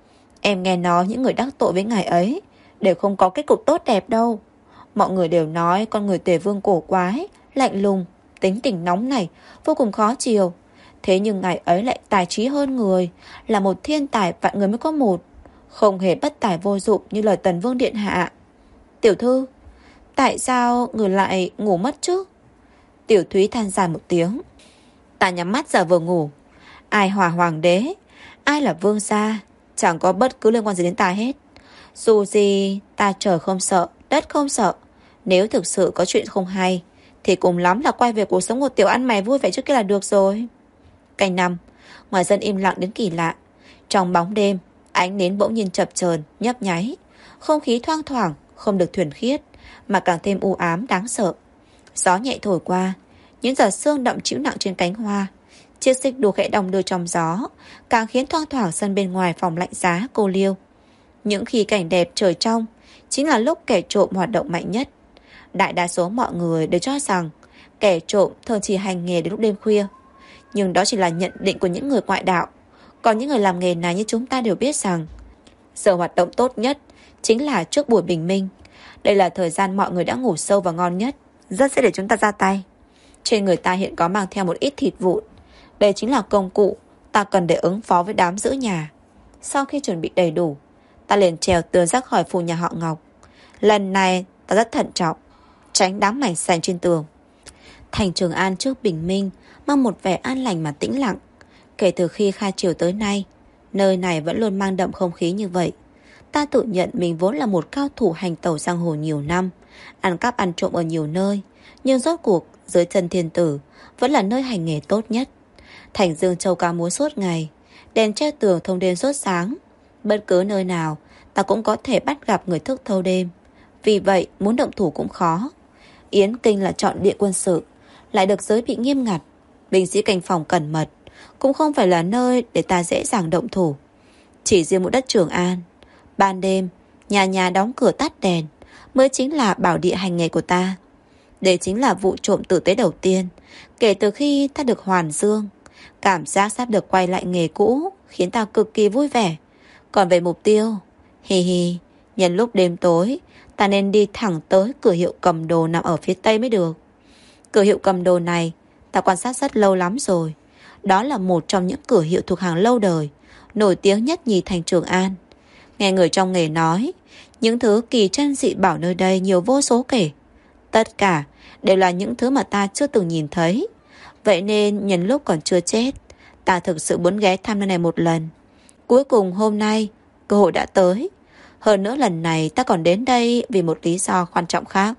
Em nghe nói những người đắc tội với ngài ấy đều không có kết cục tốt đẹp đâu. Mọi người đều nói con người Tề Vương cổ quái, lạnh lùng, tính tình nóng này, vô cùng khó chiều. Thế nhưng ngài ấy lại tài trí hơn người, là một thiên tài vạn người mới có một, không hề bất tài vô dụng như lời Tần Vương điện hạ. Tiểu thư, tại sao người lại ngủ mất chứ? Tiểu Thúy than dài một tiếng. Ta nhắm mắt giả vờ ngủ. Ai hòa hoàng đế, ai là vương gia, chẳng có bất cứ liên quan gì đến ta hết. Dù gì ta trời không sợ, đất không sợ. Nếu thực sự có chuyện không hay thì cùng lắm là quay về cuộc sống của tiểu ăn mày vui vẻ trước kia là được rồi. Canh năm, ngoài dân im lặng đến kỳ lạ. Trong bóng đêm, ánh nến bỗng nhiên chập chờn nhấp nháy. Không khí thoang thoảng, không được thuần khiết, mà càng thêm u ám đáng sợ. Gió nhẹ thổi qua, những giọt sương đậm trĩu nặng trên cánh hoa. Chiếc xích đu khẽ đong đưa trong gió, càng khiến thoang thoảng sân bên ngoài phòng lạnh giá cô liêu. Những khi cảnh đẹp trời trong chính là lúc kẻ trộm hoạt động mạnh nhất. Đại đa số mọi người đều cho rằng kẻ trộm thường chỉ hành nghề đến lúc đêm khuya. Nhưng đó chỉ là nhận định của những người ngoại đạo. Còn những người làm nghề này như chúng ta đều biết rằng giờ hoạt động tốt nhất chính là trước buổi bình minh. Đây là thời gian mọi người đã ngủ sâu và ngon nhất, rất sẽ để chúng ta ra tay. Trên người ta hiện có mang theo một ít thịt vụn. Đây chính là công cụ ta cần để ứng phó với đám giữ nhà. Sau khi chuẩn bị đầy đủ, ta liền trèo tường ra khỏi phủ nhà họ Ngọc. Lần này ta rất thận trọng, tránh đám mảnh sành trên tường. Thành Trường An trước bình minh mang một vẻ an lành mà tĩnh lặng. Kể từ khi khai triều tới nay, nơi này vẫn luôn mang đậm không khí như vậy. Ta tự nhận mình vốn là một cao thủ hành tẩu giang hồ nhiều năm, ăn cắp ăn trộm ở nhiều nơi, nhưng rốt cuộc dưới chân thiên tử vẫn là nơi hành nghề tốt nhất. Thành Dương Châu ca múa suốt ngày, đèn treo tường thông đêm sốt sáng. Bất cứ nơi nào ta cũng có thể bắt gặp người thức thâu đêm. Vì vậy muốn động thủ cũng khó. Yến Kinh là chọn địa quân sự, lại được giới bị nghiêm ngặt, binh sĩ canh phòng cẩn mật, cũng không phải là nơi để ta dễ dàng động thủ. Chỉ riêng một đất Trường An, ban đêm nhà nhà đóng cửa tắt đèn mới chính là bảo địa hành nghề của ta. Đây chính là vụ trộm tử tế đầu tiên kể từ khi ta được hoàn dương. Cảm giác sắp được quay lại nghề cũ khiến ta cực kỳ vui vẻ. Còn về mục tiêu, hi hi, nhân lúc đêm tối ta nên đi thẳng tới cửa hiệu cầm đồ nằm ở phía tây mới được. Cửa hiệu cầm đồ này ta quan sát rất lâu lắm rồi. Đó là một trong những cửa hiệu thuộc hàng lâu đời, nổi tiếng nhất nhì thành Trường An. Nghe người trong nghề nói, những thứ kỳ chân dị bảo nơi đây nhiều vô số kể. Tất cả đều là những thứ mà ta chưa từng nhìn thấy. Vậy nên nhân lúc còn chưa chết, ta thực sự muốn ghé thăm nơi này một lần. Cuối cùng hôm nay cơ hội đã tới. Hơn nữa lần này ta còn đến đây vì một lý do quan trọng khác.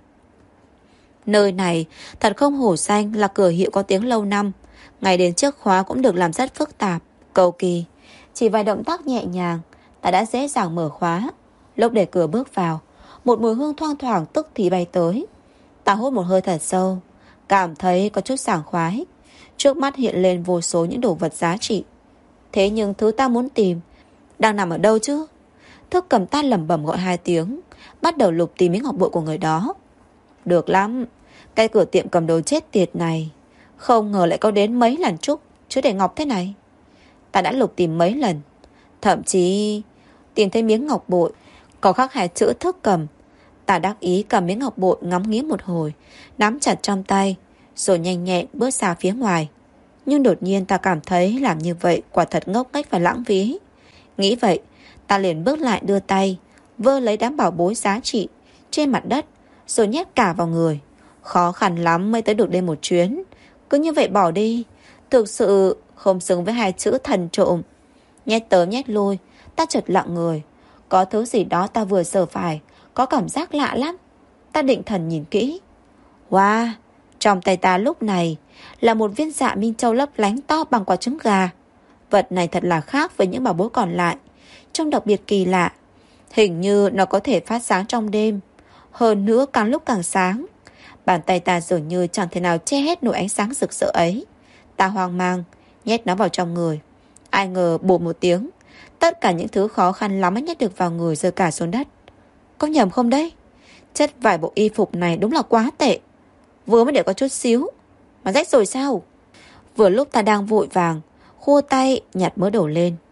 Nơi này thật không hổ danh là cửa hiệu có tiếng lâu năm. Ngày đến trước khóa cũng được làm rất phức tạp, cầu kỳ. Chỉ vài động tác nhẹ nhàng ta đã dễ dàng mở khóa. Lúc để cửa bước vào, một mùi hương thoang thoảng tức thì bay tới. Ta hút một hơi thật sâu, cảm thấy có chút sảng khoái. Trước mắt hiện lên vô số những đồ vật giá trị. Thế nhưng thứ ta muốn tìm đang nằm ở đâu chứ? Thức cầm ta lẩm bẩm gọi 2 tiếng, bắt đầu lục tìm miếng ngọc bội của người đó. Được lắm, cái cửa tiệm cầm đồ chết tiệt này không ngờ lại có đến mấy lần trúc chứ để ngọc thế này. Ta đã lục tìm mấy lần, thậm chí tìm thấy miếng ngọc bội có khắc 2 chữ Thức cầm. Ta đắc ý cầm miếng ngọc bội ngắm nghía một hồi, nắm chặt trong tay, rồi nhanh nhẹn bước ra phía ngoài. Nhưng đột nhiên ta cảm thấy làm như vậy quả thật ngốc nghếch và lãng phí. Nghĩ vậy, ta liền bước lại đưa tay vơ lấy đám bảo bối giá trị trên mặt đất, rồi nhét cả vào người. Khó khăn lắm mới tới được đây một chuyến, cứ như vậy bỏ đi, thực sự không xứng với 2 chữ thần trộm. Nhét tới nhét lui, ta chợt lặng người. Có thứ gì đó ta vừa sờ phải, có cảm giác lạ lắm. Ta định thần nhìn kỹ. Wow, trong tay ta lúc này là một viên dạ minh châu lấp lánh to bằng quả trứng gà. Vật này thật là khác với những bảo bối còn lại, trông đặc biệt kỳ lạ. Hình như nó có thể phát sáng trong đêm, hơn nữa càng lúc càng sáng. Bàn tay ta dường như chẳng thể nào che hết nổi ánh sáng rực rỡ ấy. Ta hoang mang nhét nó vào trong người. Ai ngờ bụp một tiếng, tất cả những thứ khó khăn lắm mới nhét được vào người rơi cả xuống đất. Có nhầm không đấy? Chất vải bộ y phục này đúng là quá tệ. Vừa mới để có chút xíu mà rách rồi sao? Vừa lúc ta đang vội vàng khua tay nhặt mớ đồ lên,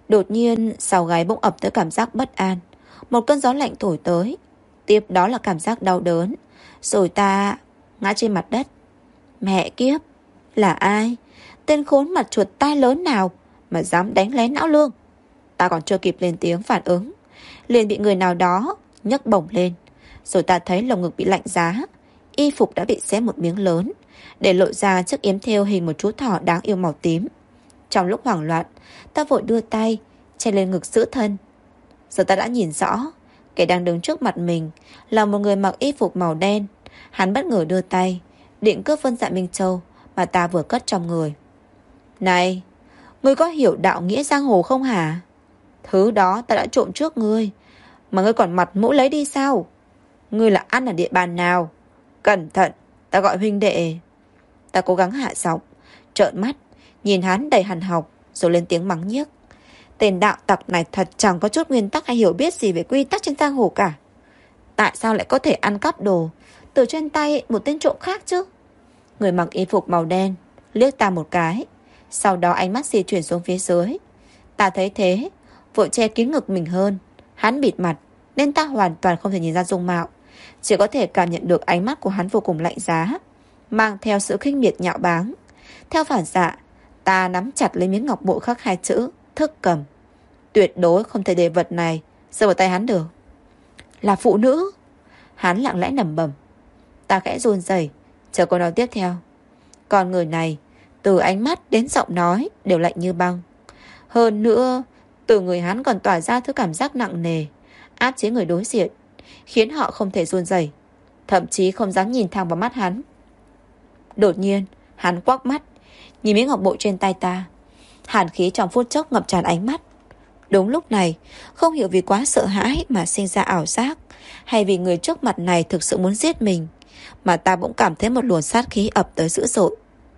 Đột nhiên sau gáy bỗng ập tới cảm giác bất an. Một cơn gió lạnh thổi tới, tiếp đó là cảm giác đau đớn. Rồi ta ngã trên mặt đất. Mẹ kiếp, là ai? Tên khốn mặt chuột tai lớn nào mà dám đánh lén não lương? Ta còn chưa kịp lên tiếng phản ứng, liền bị người nào đó nhấc bổng lên. Rồi ta thấy lồng ngực bị lạnh giá, y phục đã bị xé một miếng lớn, để lộ ra chiếc yếm thêu hình một chú thỏ đáng yêu màu tím. Trong lúc hoảng loạn, ta vội đưa tay che lên ngực giữ thân. Giờ ta đã nhìn rõ, kẻ đang đứng trước mặt mình là một người mặc y phục màu đen. Hắn bất ngờ đưa tay định cướp Vân Dạ Minh Châu mà ta vừa cất trong người. Này, ngươi có hiểu đạo nghĩa giang hồ không hả? Thứ đó ta đã trộm trước ngươi, mà ngươi còn mặt mũi lấy đi sao? Ngươi là ăn ở địa bàn nào? Cẩn thận, ta gọi huynh đệ. Ta cố gắng hạ giọng, trợn mắt nhìn hắn đầy hằn học, rồi lên tiếng mắng nhiếc. Tên đạo tặc này thật chẳng có chút nguyên tắc hay hiểu biết gì về quy tắc trên giang hồ cả. Tại sao lại có thể ăn cắp đồ từ trên tay một tên trộm khác chứ? Người mặc y phục màu đen liếc ta một cái, sau đó ánh mắt di chuyển xuống phía dưới. Ta thấy thế, vội che kín ngực mình hơn. Hắn bịt mặt nên ta hoàn toàn không thể nhìn ra dung mạo, chỉ có thể cảm nhận được ánh mắt của hắn vô cùng lạnh giá, mang theo sự khinh miệt nhạo báng. Theo phản xạ, ta nắm chặt lấy miếng ngọc bội khắc hai chữ Thức Cầm. Tuyệt đối không thể để vật này rơi vào tay hắn được. Là phụ nữ. Hắn lặng lẽ lẩm bẩm. Ta khẽ run rẩy, chờ câu nói tiếp theo. Còn người này, từ ánh mắt đến giọng nói đều lạnh như băng. Hơn nữa, từ người hắn còn tỏa ra thứ cảm giác nặng nề, áp chế người đối diện, khiến họ không thể run rẩy, thậm chí không dám nhìn thẳng vào mắt hắn. Đột nhiên, hắn quắc mắt, nhìn miếng ngọc bội trên tay ta. Hàn khí trong phút chốc ngập tràn ánh mắt. Đúng lúc này, không hiểu vì quá sợ hãi mà sinh ra ảo giác, hay vì người trước mặt này thực sự muốn giết mình, mà ta bỗng cảm thấy một luồng sát khí ập tới dữ dội.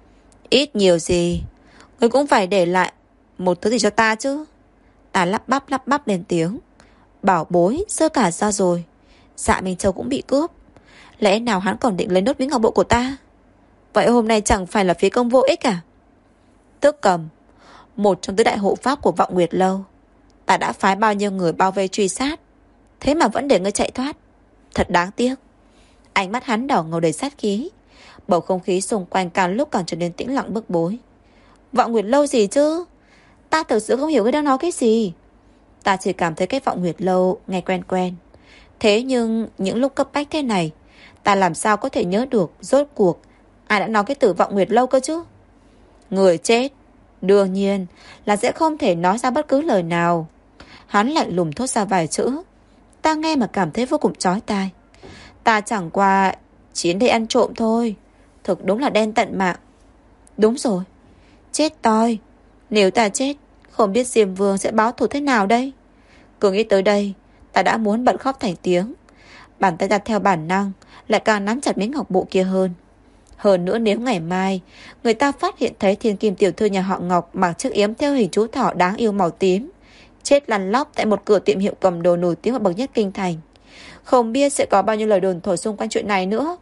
Ít nhiều gì, ngươi cũng phải để lại một thứ gì cho ta chứ. Ta lắp bắp lên tiếng. Bảo bối rơi cả ra rồi. Dạ Minh Châu cũng bị cướp. Lẽ nào hắn còn định lấy nốt miếng ngọc bội của ta? Vậy hôm nay chẳng phải là phí công vô ích à? Thức Cầm, một trong tứ đại hộ pháp của Vọng Nguyệt Lâu. Ta đã phái bao nhiêu người bao vây truy sát, thế mà vẫn để ngươi chạy thoát. Thật đáng tiếc. Ánh mắt hắn đỏ ngầu đầy sát khí. Bầu không khí xung quanh càng lúc càng trở nên tĩnh lặng bức bối. Vọng Nguyệt Lâu gì chứ? Ta thực sự không hiểu ngươi đang nói cái gì. Ta chỉ cảm thấy cái Vọng Nguyệt Lâu nghe quen quen. Thế nhưng những lúc cấp bách thế này, ta làm sao có thể nhớ được rốt cuộc ai đã nói cái từ Vọng Nguyệt Lâu cơ chứ? Người chết đương nhiên là sẽ không thể nói ra bất cứ lời nào. Hắn lạnh lùng thốt ra vài chữ, ta nghe mà cảm thấy vô cùng chói tai. Ta chẳng qua chỉ đến đây ăn trộm thôi. Thực đúng là đen tận mạng. Đúng rồi, chết toi. Nếu ta chết, không biết Diêm Vương sẽ báo thù thế nào đây. Cứ nghĩ tới đây, ta đã muốn bật khóc thành tiếng. Bàn tay ta theo bản năng lại càng nắm chặt miếng ngọc bội kia hơn. Hơn nữa nếu ngày mai người ta phát hiện thấy thiên kim tiểu thư nhà họ Ngọc mặc chiếc yếm theo hình chú thỏ đáng yêu màu tím, chết lăn lóc tại một cửa tiệm hiệu cầm đồ nổi tiếng ở bậc nhất kinh thành, không biết sẽ có bao nhiêu lời đồn thổi xung quanh chuyện này nữa.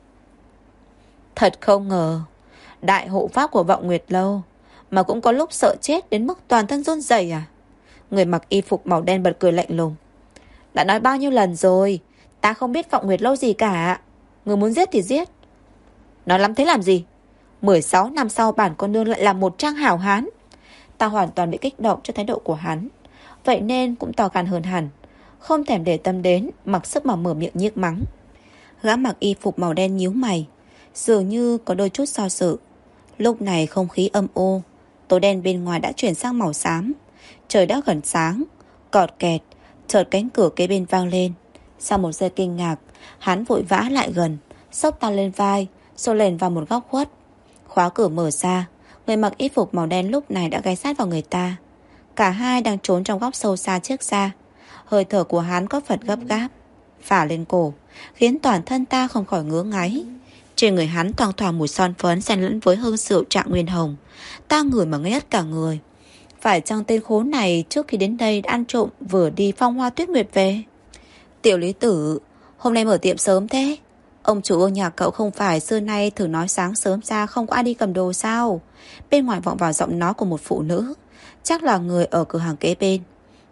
Thật không ngờ, đại hộ pháp của Vọng Nguyệt Lâu mà cũng có lúc sợ chết đến mức toàn thân run rẩy à? Người mặc y phục màu đen bật cười lạnh lùng. Đã nói bao nhiêu lần rồi, ta không biết Vọng Nguyệt Lâu gì cả. Người muốn giết thì giết. Nói lắm thế làm gì? 16 năm sau bản con nương lại là một trang hảo hán. Ta hoàn toàn bị kích động trước thái độ của hắn, vậy nên cũng to gan hơn hẳn, không thèm để tâm đến, mặc sức mà mở miệng nhiếc mắng. Gã mặc y phục màu đen nhíu mày, dường như có đôi chút do dự. Lúc này không khí âm u, tối đen bên ngoài đã chuyển sang màu xám. Trời đã gần sáng. Cọt kẹt, chợt cánh cửa kế bên vang lên. Sau một giây kinh ngạc, hắn vội vã lại gần, xốc ta lên vai, rồi lèn vào một góc khuất. Khóa cửa mở ra, người mặc y phục màu đen lúc này đã ghé sát vào người ta. Cả hai đang trốn trong góc sâu xa chiếc xa. Hơi thở của hắn có phần gấp gáp, phả lên cổ, khiến toàn thân ta không khỏi ngứa ngáy. Trên người hắn thoang thoảng mùi son phấn xen lẫn với hương rượu Trạng Nguyên Hồng. Ta ngửi mà ngây ngất cả người. Phải chăng tên khốn này trước khi đến đây đã ăn trộm vừa đi Phong Hoa Tuyết Nguyệt về? Tiểu Lý Tử, hôm nay mở tiệm sớm thế. Ông chủ ương nhà cậu không phải xưa nay thường nói sáng sớm ra không có ai đi cầm đồ sao? Bên ngoài vọng vào giọng nói của một phụ nữ, chắc là người ở cửa hàng kế bên.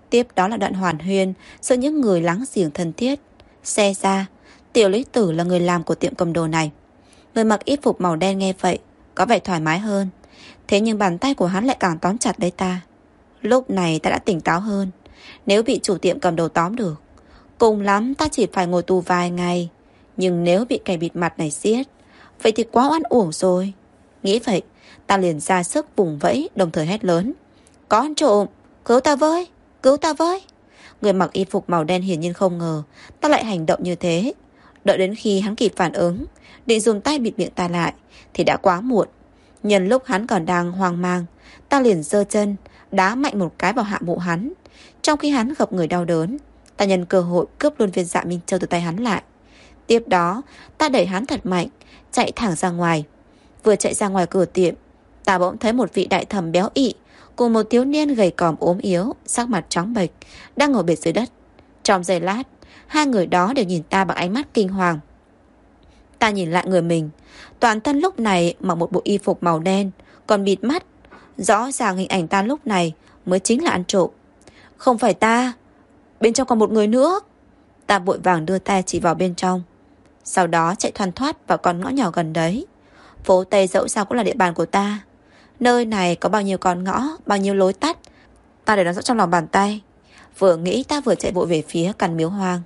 Tiếp đó là đoạn hoàn huyên giữa những người láng giềng thân thiết. Xe ra, Tiểu Lý Tử là người làm của tiệm cầm đồ này. Người mặc y phục màu đen nghe vậy có vẻ thoải mái hơn. Thế nhưng bàn tay của hắn lại càng tóm chặt lấy ta. Lúc này ta đã tỉnh táo hơn. Nếu bị chủ tiệm cầm đồ tóm được, cùng lắm ta chỉ phải ngồi tù vài ngày. Nhưng nếu bị kẻ bịt mặt này giết, vậy thì quá oan uổng rồi. Nghĩ vậy, ta liền ra sức vùng vẫy, đồng thời hét lớn: có ăn trộm, cứu ta với, cứu ta với. Người mặc y phục màu đen hiển nhiên không ngờ ta lại hành động như thế. Đợi đến khi hắn kịp phản ứng, định dùng tay bịt miệng ta lại, thì đã quá muộn. Nhân lúc hắn còn đang hoang mang, ta liền giơ chân đá mạnh một cái vào hạ mộ hắn. Trong khi hắn gập người đau đớn, ta nhân cơ hội cướp luôn viên dạ minh châu từ tay hắn lại. Tiếp đó, ta đẩy hắn thật mạnh, chạy thẳng ra ngoài. Vừa chạy ra ngoài cửa tiệm, ta bỗng thấy một vị đại thẩm béo ị cùng một thiếu niên gầy còm ốm yếu, sắc mặt trắng bệch, đang ngồi bệt dưới đất. Trong giây lát, hai người đó đều nhìn ta bằng ánh mắt kinh hoàng. Ta nhìn lại người mình, toàn thân lúc này mặc một bộ y phục màu đen, còn bịt mắt. Rõ ràng hình ảnh ta lúc này mới chính là ăn trộm. Không phải ta, bên trong còn một người nữa. Ta vội vàng đưa tay chỉ vào bên trong, sau đó chạy thoăn thoắt vào con ngõ nhỏ gần đấy. Phố Tây dẫu sao cũng là địa bàn của ta. Nơi này có bao nhiêu con ngõ, bao nhiêu lối tắt, ta để nó rõ trong lòng bàn tay. Vừa nghĩ ta vừa chạy vội về phía căn miếu hoang.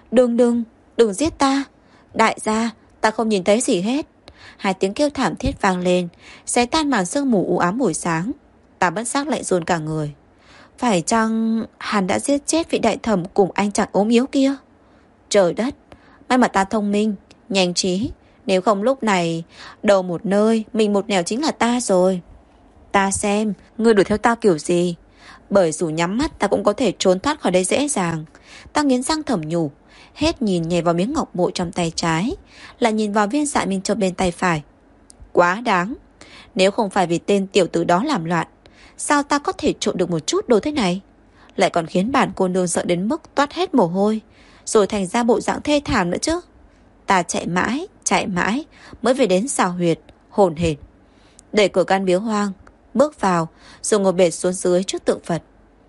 Đừng giết ta. Đại gia, ta không nhìn thấy gì hết. Hai tiếng kêu thảm thiết vang lên, xé tan màn sương mù u ám buổi sáng. Ta bất giác lại run cả người. Phải chăng hắn đã giết chết vị đại thẩm cùng anh chàng ốm yếu kia? Trời đất, may mà ta thông minh, nhanh trí. Nếu không lúc này, đầu một nơi, mình một nẻo chính là ta rồi. Ta xem, ngươi đuổi theo ta kiểu gì? Bởi dù nhắm mắt ta cũng có thể trốn thoát khỏi đây dễ dàng. Ta nghiến răng thầm nhủ, hết nhìn nhảy vào miếng ngọc bội trong tay trái, lại nhìn vào viên dạ minh châu bên tay phải. Quá đáng. Nếu không phải vì tên tiểu tử đó làm loạn, sao ta có thể trộm được một chút đồ thế này? Lại còn khiến bản cô nương sợ đến mức toát hết mồ hôi, rồi thành ra bộ dạng thê thảm nữa chứ. Ta chạy mãi mới về đến xào huyệt, hồn hển. Đẩy cửa căn miếu hoang, bước vào, rồi ngồi bệt xuống dưới trước tượng Phật.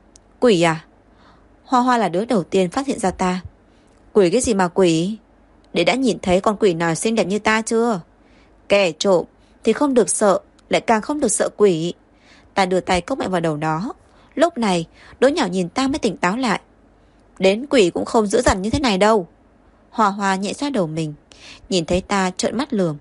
Quỷ à? Hoa Hoa là đứa đầu tiên phát hiện ra ta. Quỷ cái gì mà quỷ? Để đã nhìn thấy con quỷ nào xinh đẹp như ta chưa? Kẻ trộm thì không được sợ, lại càng không được sợ quỷ. Ta đưa tay cốc mạnh vào đầu đó. Lúc này đứa nhỏ nhìn ta mới tỉnh táo lại. Đến quỷ cũng không dữ dằn như thế này đâu. Hoa Hoa nhẹ xoa đầu mình, nhìn thấy ta trợn mắt lườm.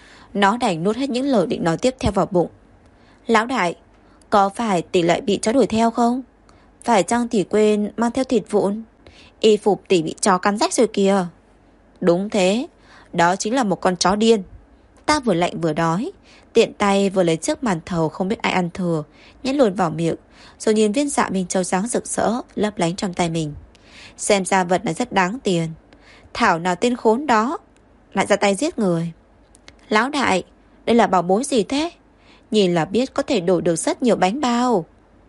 Nó đành nuốt hết những lời định nói tiếp theo vào bụng. Lão đại, có phải tỷ lại bị chó đuổi theo không? Phải chăng tỷ quên mang theo thịt vụn? Y phục tỷ bị chó cắn rách rồi kìa. Đúng thế, đó chính là một con chó điên. Ta vừa lạnh vừa đói, tiện tay vừa lấy chiếc màn thầu không biết ai ăn thừa, nhét luôn vào miệng, rồi nhìn viên dạ minh châu sáng rực rỡ lấp lánh trong tay mình. Xem ra vật này rất đáng tiền. Thảo nào tên khốn đó lại ra tay giết người. Lão đại, đây là bảo bối gì thế? Nhìn là biết có thể đổ được rất nhiều bánh bao.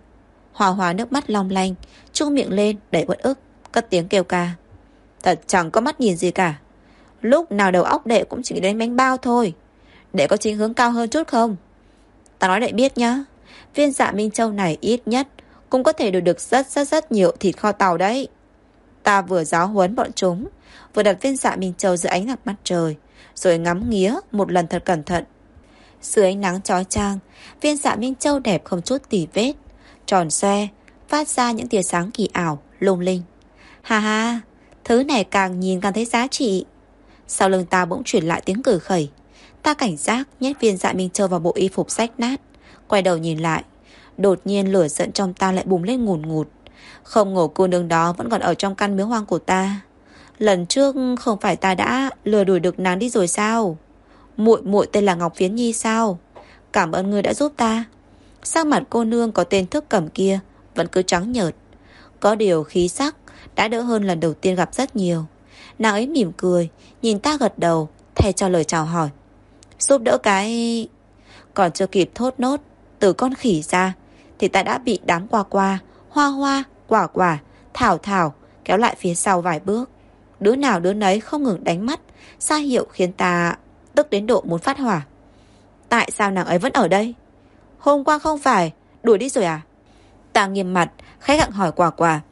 Hòa Hòa nước mắt long lanh, trương miệng lên đầy uất ức, cất tiếng kêu ca. Thật chẳng có mắt nhìn gì cả. Lúc nào đầu óc đệ cũng chỉ đến bánh bao thôi. Đệ có chí hướng cao hơn chút không? Ta nói đệ biết nhá, viên dạ minh châu này ít nhất cũng có thể đổi được rất nhiều thịt kho tàu đấy. Ta vừa giáo huấn bọn chúng, vừa đặt viên dạ minh châu dưới ánh mặt mặt trời, rồi ngắm nghía một lần thật cẩn thận. Dưới ánh nắng chói chang, viên dạ minh châu đẹp không chút tì vết, tròn xoe, phát ra những tia sáng kỳ ảo, lung linh. Ha ha, thứ này càng nhìn càng thấy giá trị. Sau lưng ta bỗng chuyển lại tiếng cười khẩy. Ta cảnh giác nhét viên dạ minh châu vào bộ y phục rách nát, quay đầu nhìn lại. Đột nhiên lửa giận trong ta lại bùng lên ngùn ngụt. Không ngờ cô nương đó vẫn còn ở trong căn miếu hoang của ta. Lần trước không phải ta đã lừa đuổi được nàng đi rồi sao? Muội tên là Ngọc Phiến Nhi sao? Cảm ơn ngươi đã giúp ta. Sắc mặt cô nương có tên Thức Cẩm kia vẫn cứ trắng nhợt, có điều khí sắc đã đỡ hơn lần đầu tiên gặp rất nhiều. Nàng ấy mỉm cười, nhìn ta gật đầu, thay cho lời chào hỏi. Giúp đỡ cái... Còn chưa kịp thốt nốt từ con khỉ ra, thì ta đã bị đám qua, hoa, quả, thảo kéo lại phía sau vài bước. Đứa nào đứa nấy không ngừng đánh mắt, ra hiệu khiến ta tức đến độ muốn phát hỏa. Tại sao nàng ấy vẫn ở đây? Hôm qua không phải đuổi đi rồi à? Ta nghiêm mặt, khẽ gặng hỏi quả.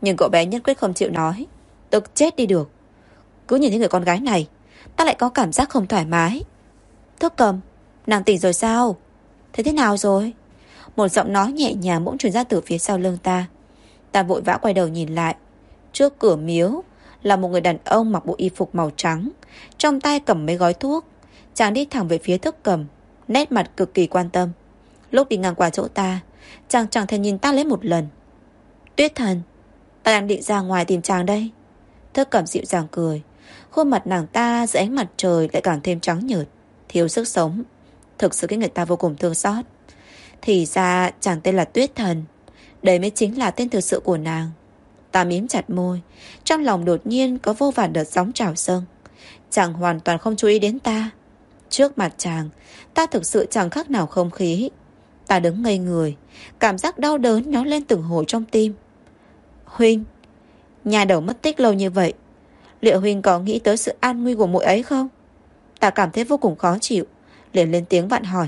Nhưng cậu bé nhất quyết không chịu nói. Tức chết đi được. Cứ nhìn thấy người con gái này, ta lại có cảm giác không thoải mái. Thức Cầm, nàng tỉnh rồi sao? Thế nào rồi? Một giọng nói nhẹ nhàng bỗng truyền ra từ phía sau lưng ta. Ta vội vã quay đầu nhìn lại. Trước cửa miếu là một người đàn ông mặc bộ y phục màu trắng, trong tay cầm mấy gói thuốc. Chàng đi thẳng về phía Thức Cầm, nét mặt cực kỳ quan tâm. Lúc đi ngang qua chỗ ta, chàng chẳng thể nhìn ta lấy một lần. Tuyết Thần, ta đang định ra ngoài tìm chàng đây. Thức Cầm dịu dàng cười. Khuôn mặt nàng ta dưới ánh mặt trời lại càng thêm trắng nhợt, thiếu sức sống. Thực sự khiến người ta vô cùng thương xót. Thì ra chàng tên là Tuyết Thần. Đây mới chính là tên thực sự của nàng. Ta mím chặt môi. Trong lòng đột nhiên có vô vàn đợt sóng trào dâng. Chàng hoàn toàn không chú ý đến ta. Trước mặt chàng, ta thực sự chẳng khác nào không khí. Ta đứng ngây người. Cảm giác đau đớn nhói lên từng hồi trong tim. Huynh, nhà đầu mất tích lâu như vậy, liệu Huynh có nghĩ tới sự an nguy của muội ấy không? Ta cảm thấy vô cùng khó chịu, liền lên tiếng vặn hỏi.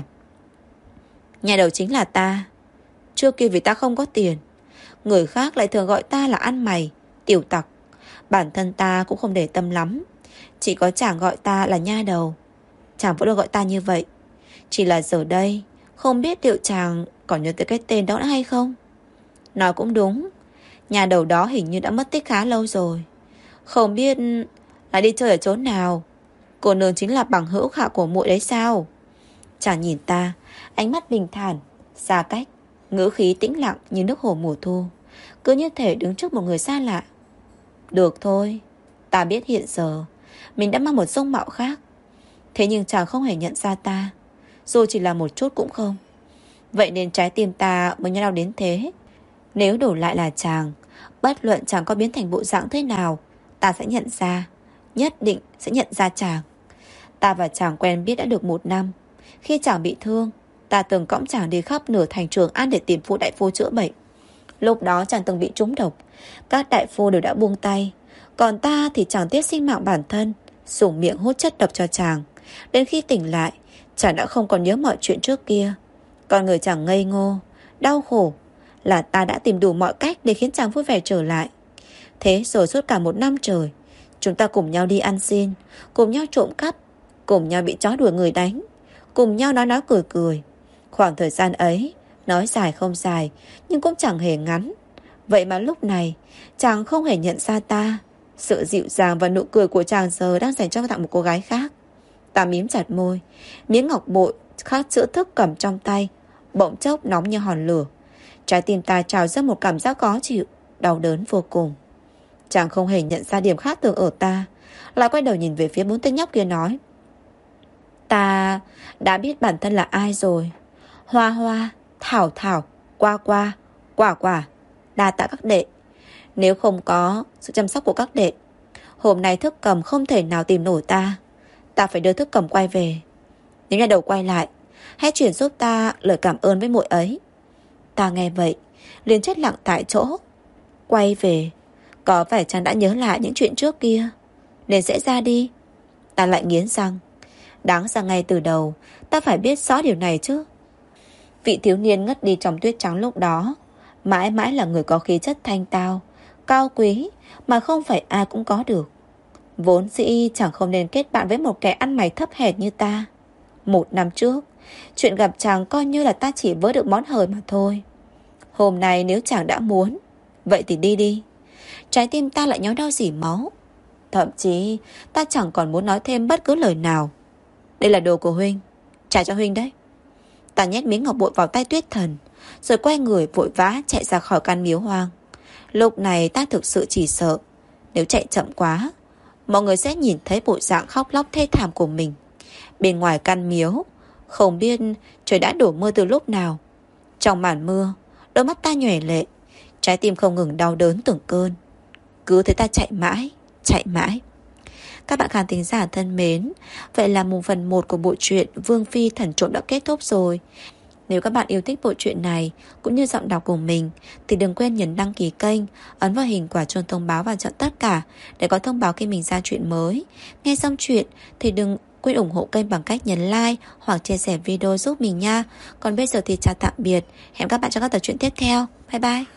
Nhà đầu chính là ta. Trước kia vì ta không có tiền, người khác lại thường gọi ta là ăn mày, tiểu tặc. Bản thân ta cũng không để tâm lắm. Chỉ có chàng gọi ta là nha đầu. Chàng vẫn được gọi ta như vậy. Chỉ là giờ đây không biết liệu chàng còn nhớ tới cái tên đó hay không. Nói cũng đúng, nhà đầu đó hình như đã mất tích khá lâu rồi. Không biết là đi chơi ở chỗ nào. Cô nương chính là bằng hữu khả của muội đấy sao? Chàng nhìn ta, ánh mắt bình thản, xa cách, ngữ khí tĩnh lặng như nước hồ mùa thu. Cứ như thể đứng trước một người xa lạ. Được thôi, ta biết hiện giờ mình đã mang một dung mạo khác. Thế nhưng chàng không hề nhận ra ta, dù chỉ là một chút cũng không. Vậy nên trái tim ta mới nhói đau đến thế. Nếu đổi lại là chàng, bất luận chàng có biến thành bộ dạng thế nào, ta sẽ nhận ra. Nhất định sẽ nhận ra chàng. Ta và chàng quen biết đã được 1 năm. Khi chàng bị thương, ta từng cõng chàng đi khắp nửa thành Trường An để tìm phụ đại phu chữa bệnh. Lúc đó chàng từng bị trúng độc. Các đại phu đều đã buông tay. Còn ta thì chẳng tiếc sinh mạng bản thân, dùng miệng hút chất độc cho chàng. Đến khi tỉnh lại, chàng đã không còn nhớ mọi chuyện trước kia. Con người chàng ngây ngô, đau khổ. Là ta đã tìm đủ mọi cách để khiến chàng vui vẻ trở lại. Thế rồi suốt cả 1 năm trời, chúng ta cùng nhau đi ăn xin, cùng nhau trộm cắp, cùng nhau bị chó đuổi người đánh, cùng nhau nói cười cười. Khoảng thời gian ấy, nói dài không dài, nhưng cũng chẳng hề ngắn. Vậy mà lúc này, chàng không hề nhận ra ta. Sự dịu dàng và nụ cười của chàng giờ đang dành cho tặng một cô gái khác. Ta mím chặt môi. Miếng ngọc bội khắc chữ Thức cầm trong tay bỗng chốc nóng như hòn lửa. Trái tim ta trào ra một cảm giác khó chịu, đau đớn vô cùng. Chàng không hề nhận ra điểm khác thường ở ta, lại quay đầu nhìn về phía 4 tên nhóc kia nói. Ta đã biết bản thân là ai rồi. Hoa Hoa, Thảo Thảo, Qua Qua, Quả Quả, đa tạ các đệ. Nếu không có sự chăm sóc của các đệ, hôm nay Thức Cầm không thể nào tìm nổi ta. Ta phải đưa Thức Cầm quay về. Nếu nhà đầu quay lại, hãy chuyển giúp ta lời cảm ơn với muội ấy. Ta nghe vậy, liền chết lặng tại chỗ. Quay về, có phải chàng đã nhớ lại những chuyện trước kia nên sẽ ra đi? Ta lại nghiến răng. Đáng ra ngay từ đầu ta phải biết rõ điều này chứ. Vị thiếu niên ngất đi trong tuyết trắng lúc đó mãi mãi là người có khí chất thanh tao, cao quý mà không phải ai cũng có được. Vốn dĩ chẳng không nên kết bạn với một kẻ ăn mày thấp hèn như ta. 1 năm trước, chuyện gặp chàng coi như là ta chỉ vớ được món hời mà thôi. Hôm nay nếu chàng đã muốn, vậy thì đi đi. Trái tim ta lại nhói đau rỉ máu. Thậm chí ta chẳng còn muốn nói thêm bất cứ lời nào. Đây là đồ của huynh, trả cho huynh đấy. Ta nhét miếng ngọc bội vào tay Tuyết Thần, rồi quay người vội vã chạy ra khỏi căn miếu hoang. Lúc này ta thực sự chỉ sợ nếu chạy chậm quá, mọi người sẽ nhìn thấy bộ dạng khóc lóc thê thảm của mình. Bên ngoài căn miếu, không biết trời đã đổ mưa từ lúc nào. Trong màn mưa, đôi mắt ta nhòe lệ, trái tim không ngừng đau đớn từng cơn. Cứ thế ta chạy mãi, chạy mãi. Các bạn khán thính giả thân mến, vậy là phần 1 của bộ truyện Vương Phi Thần Trộm đã kết thúc rồi. Nếu các bạn yêu thích bộ truyện này cũng như giọng đọc của mình thì đừng quên nhấn đăng ký kênh, ấn vào hình quả chuông thông báo và chọn tất cả để có thông báo khi mình ra chuyện mới. Nghe xong chuyện thì đừng quên ủng hộ kênh bằng cách nhấn like hoặc chia sẻ video giúp mình nha. Còn bây giờ thì chào tạm biệt, hẹn các bạn trong các tập truyện tiếp theo. Bye bye.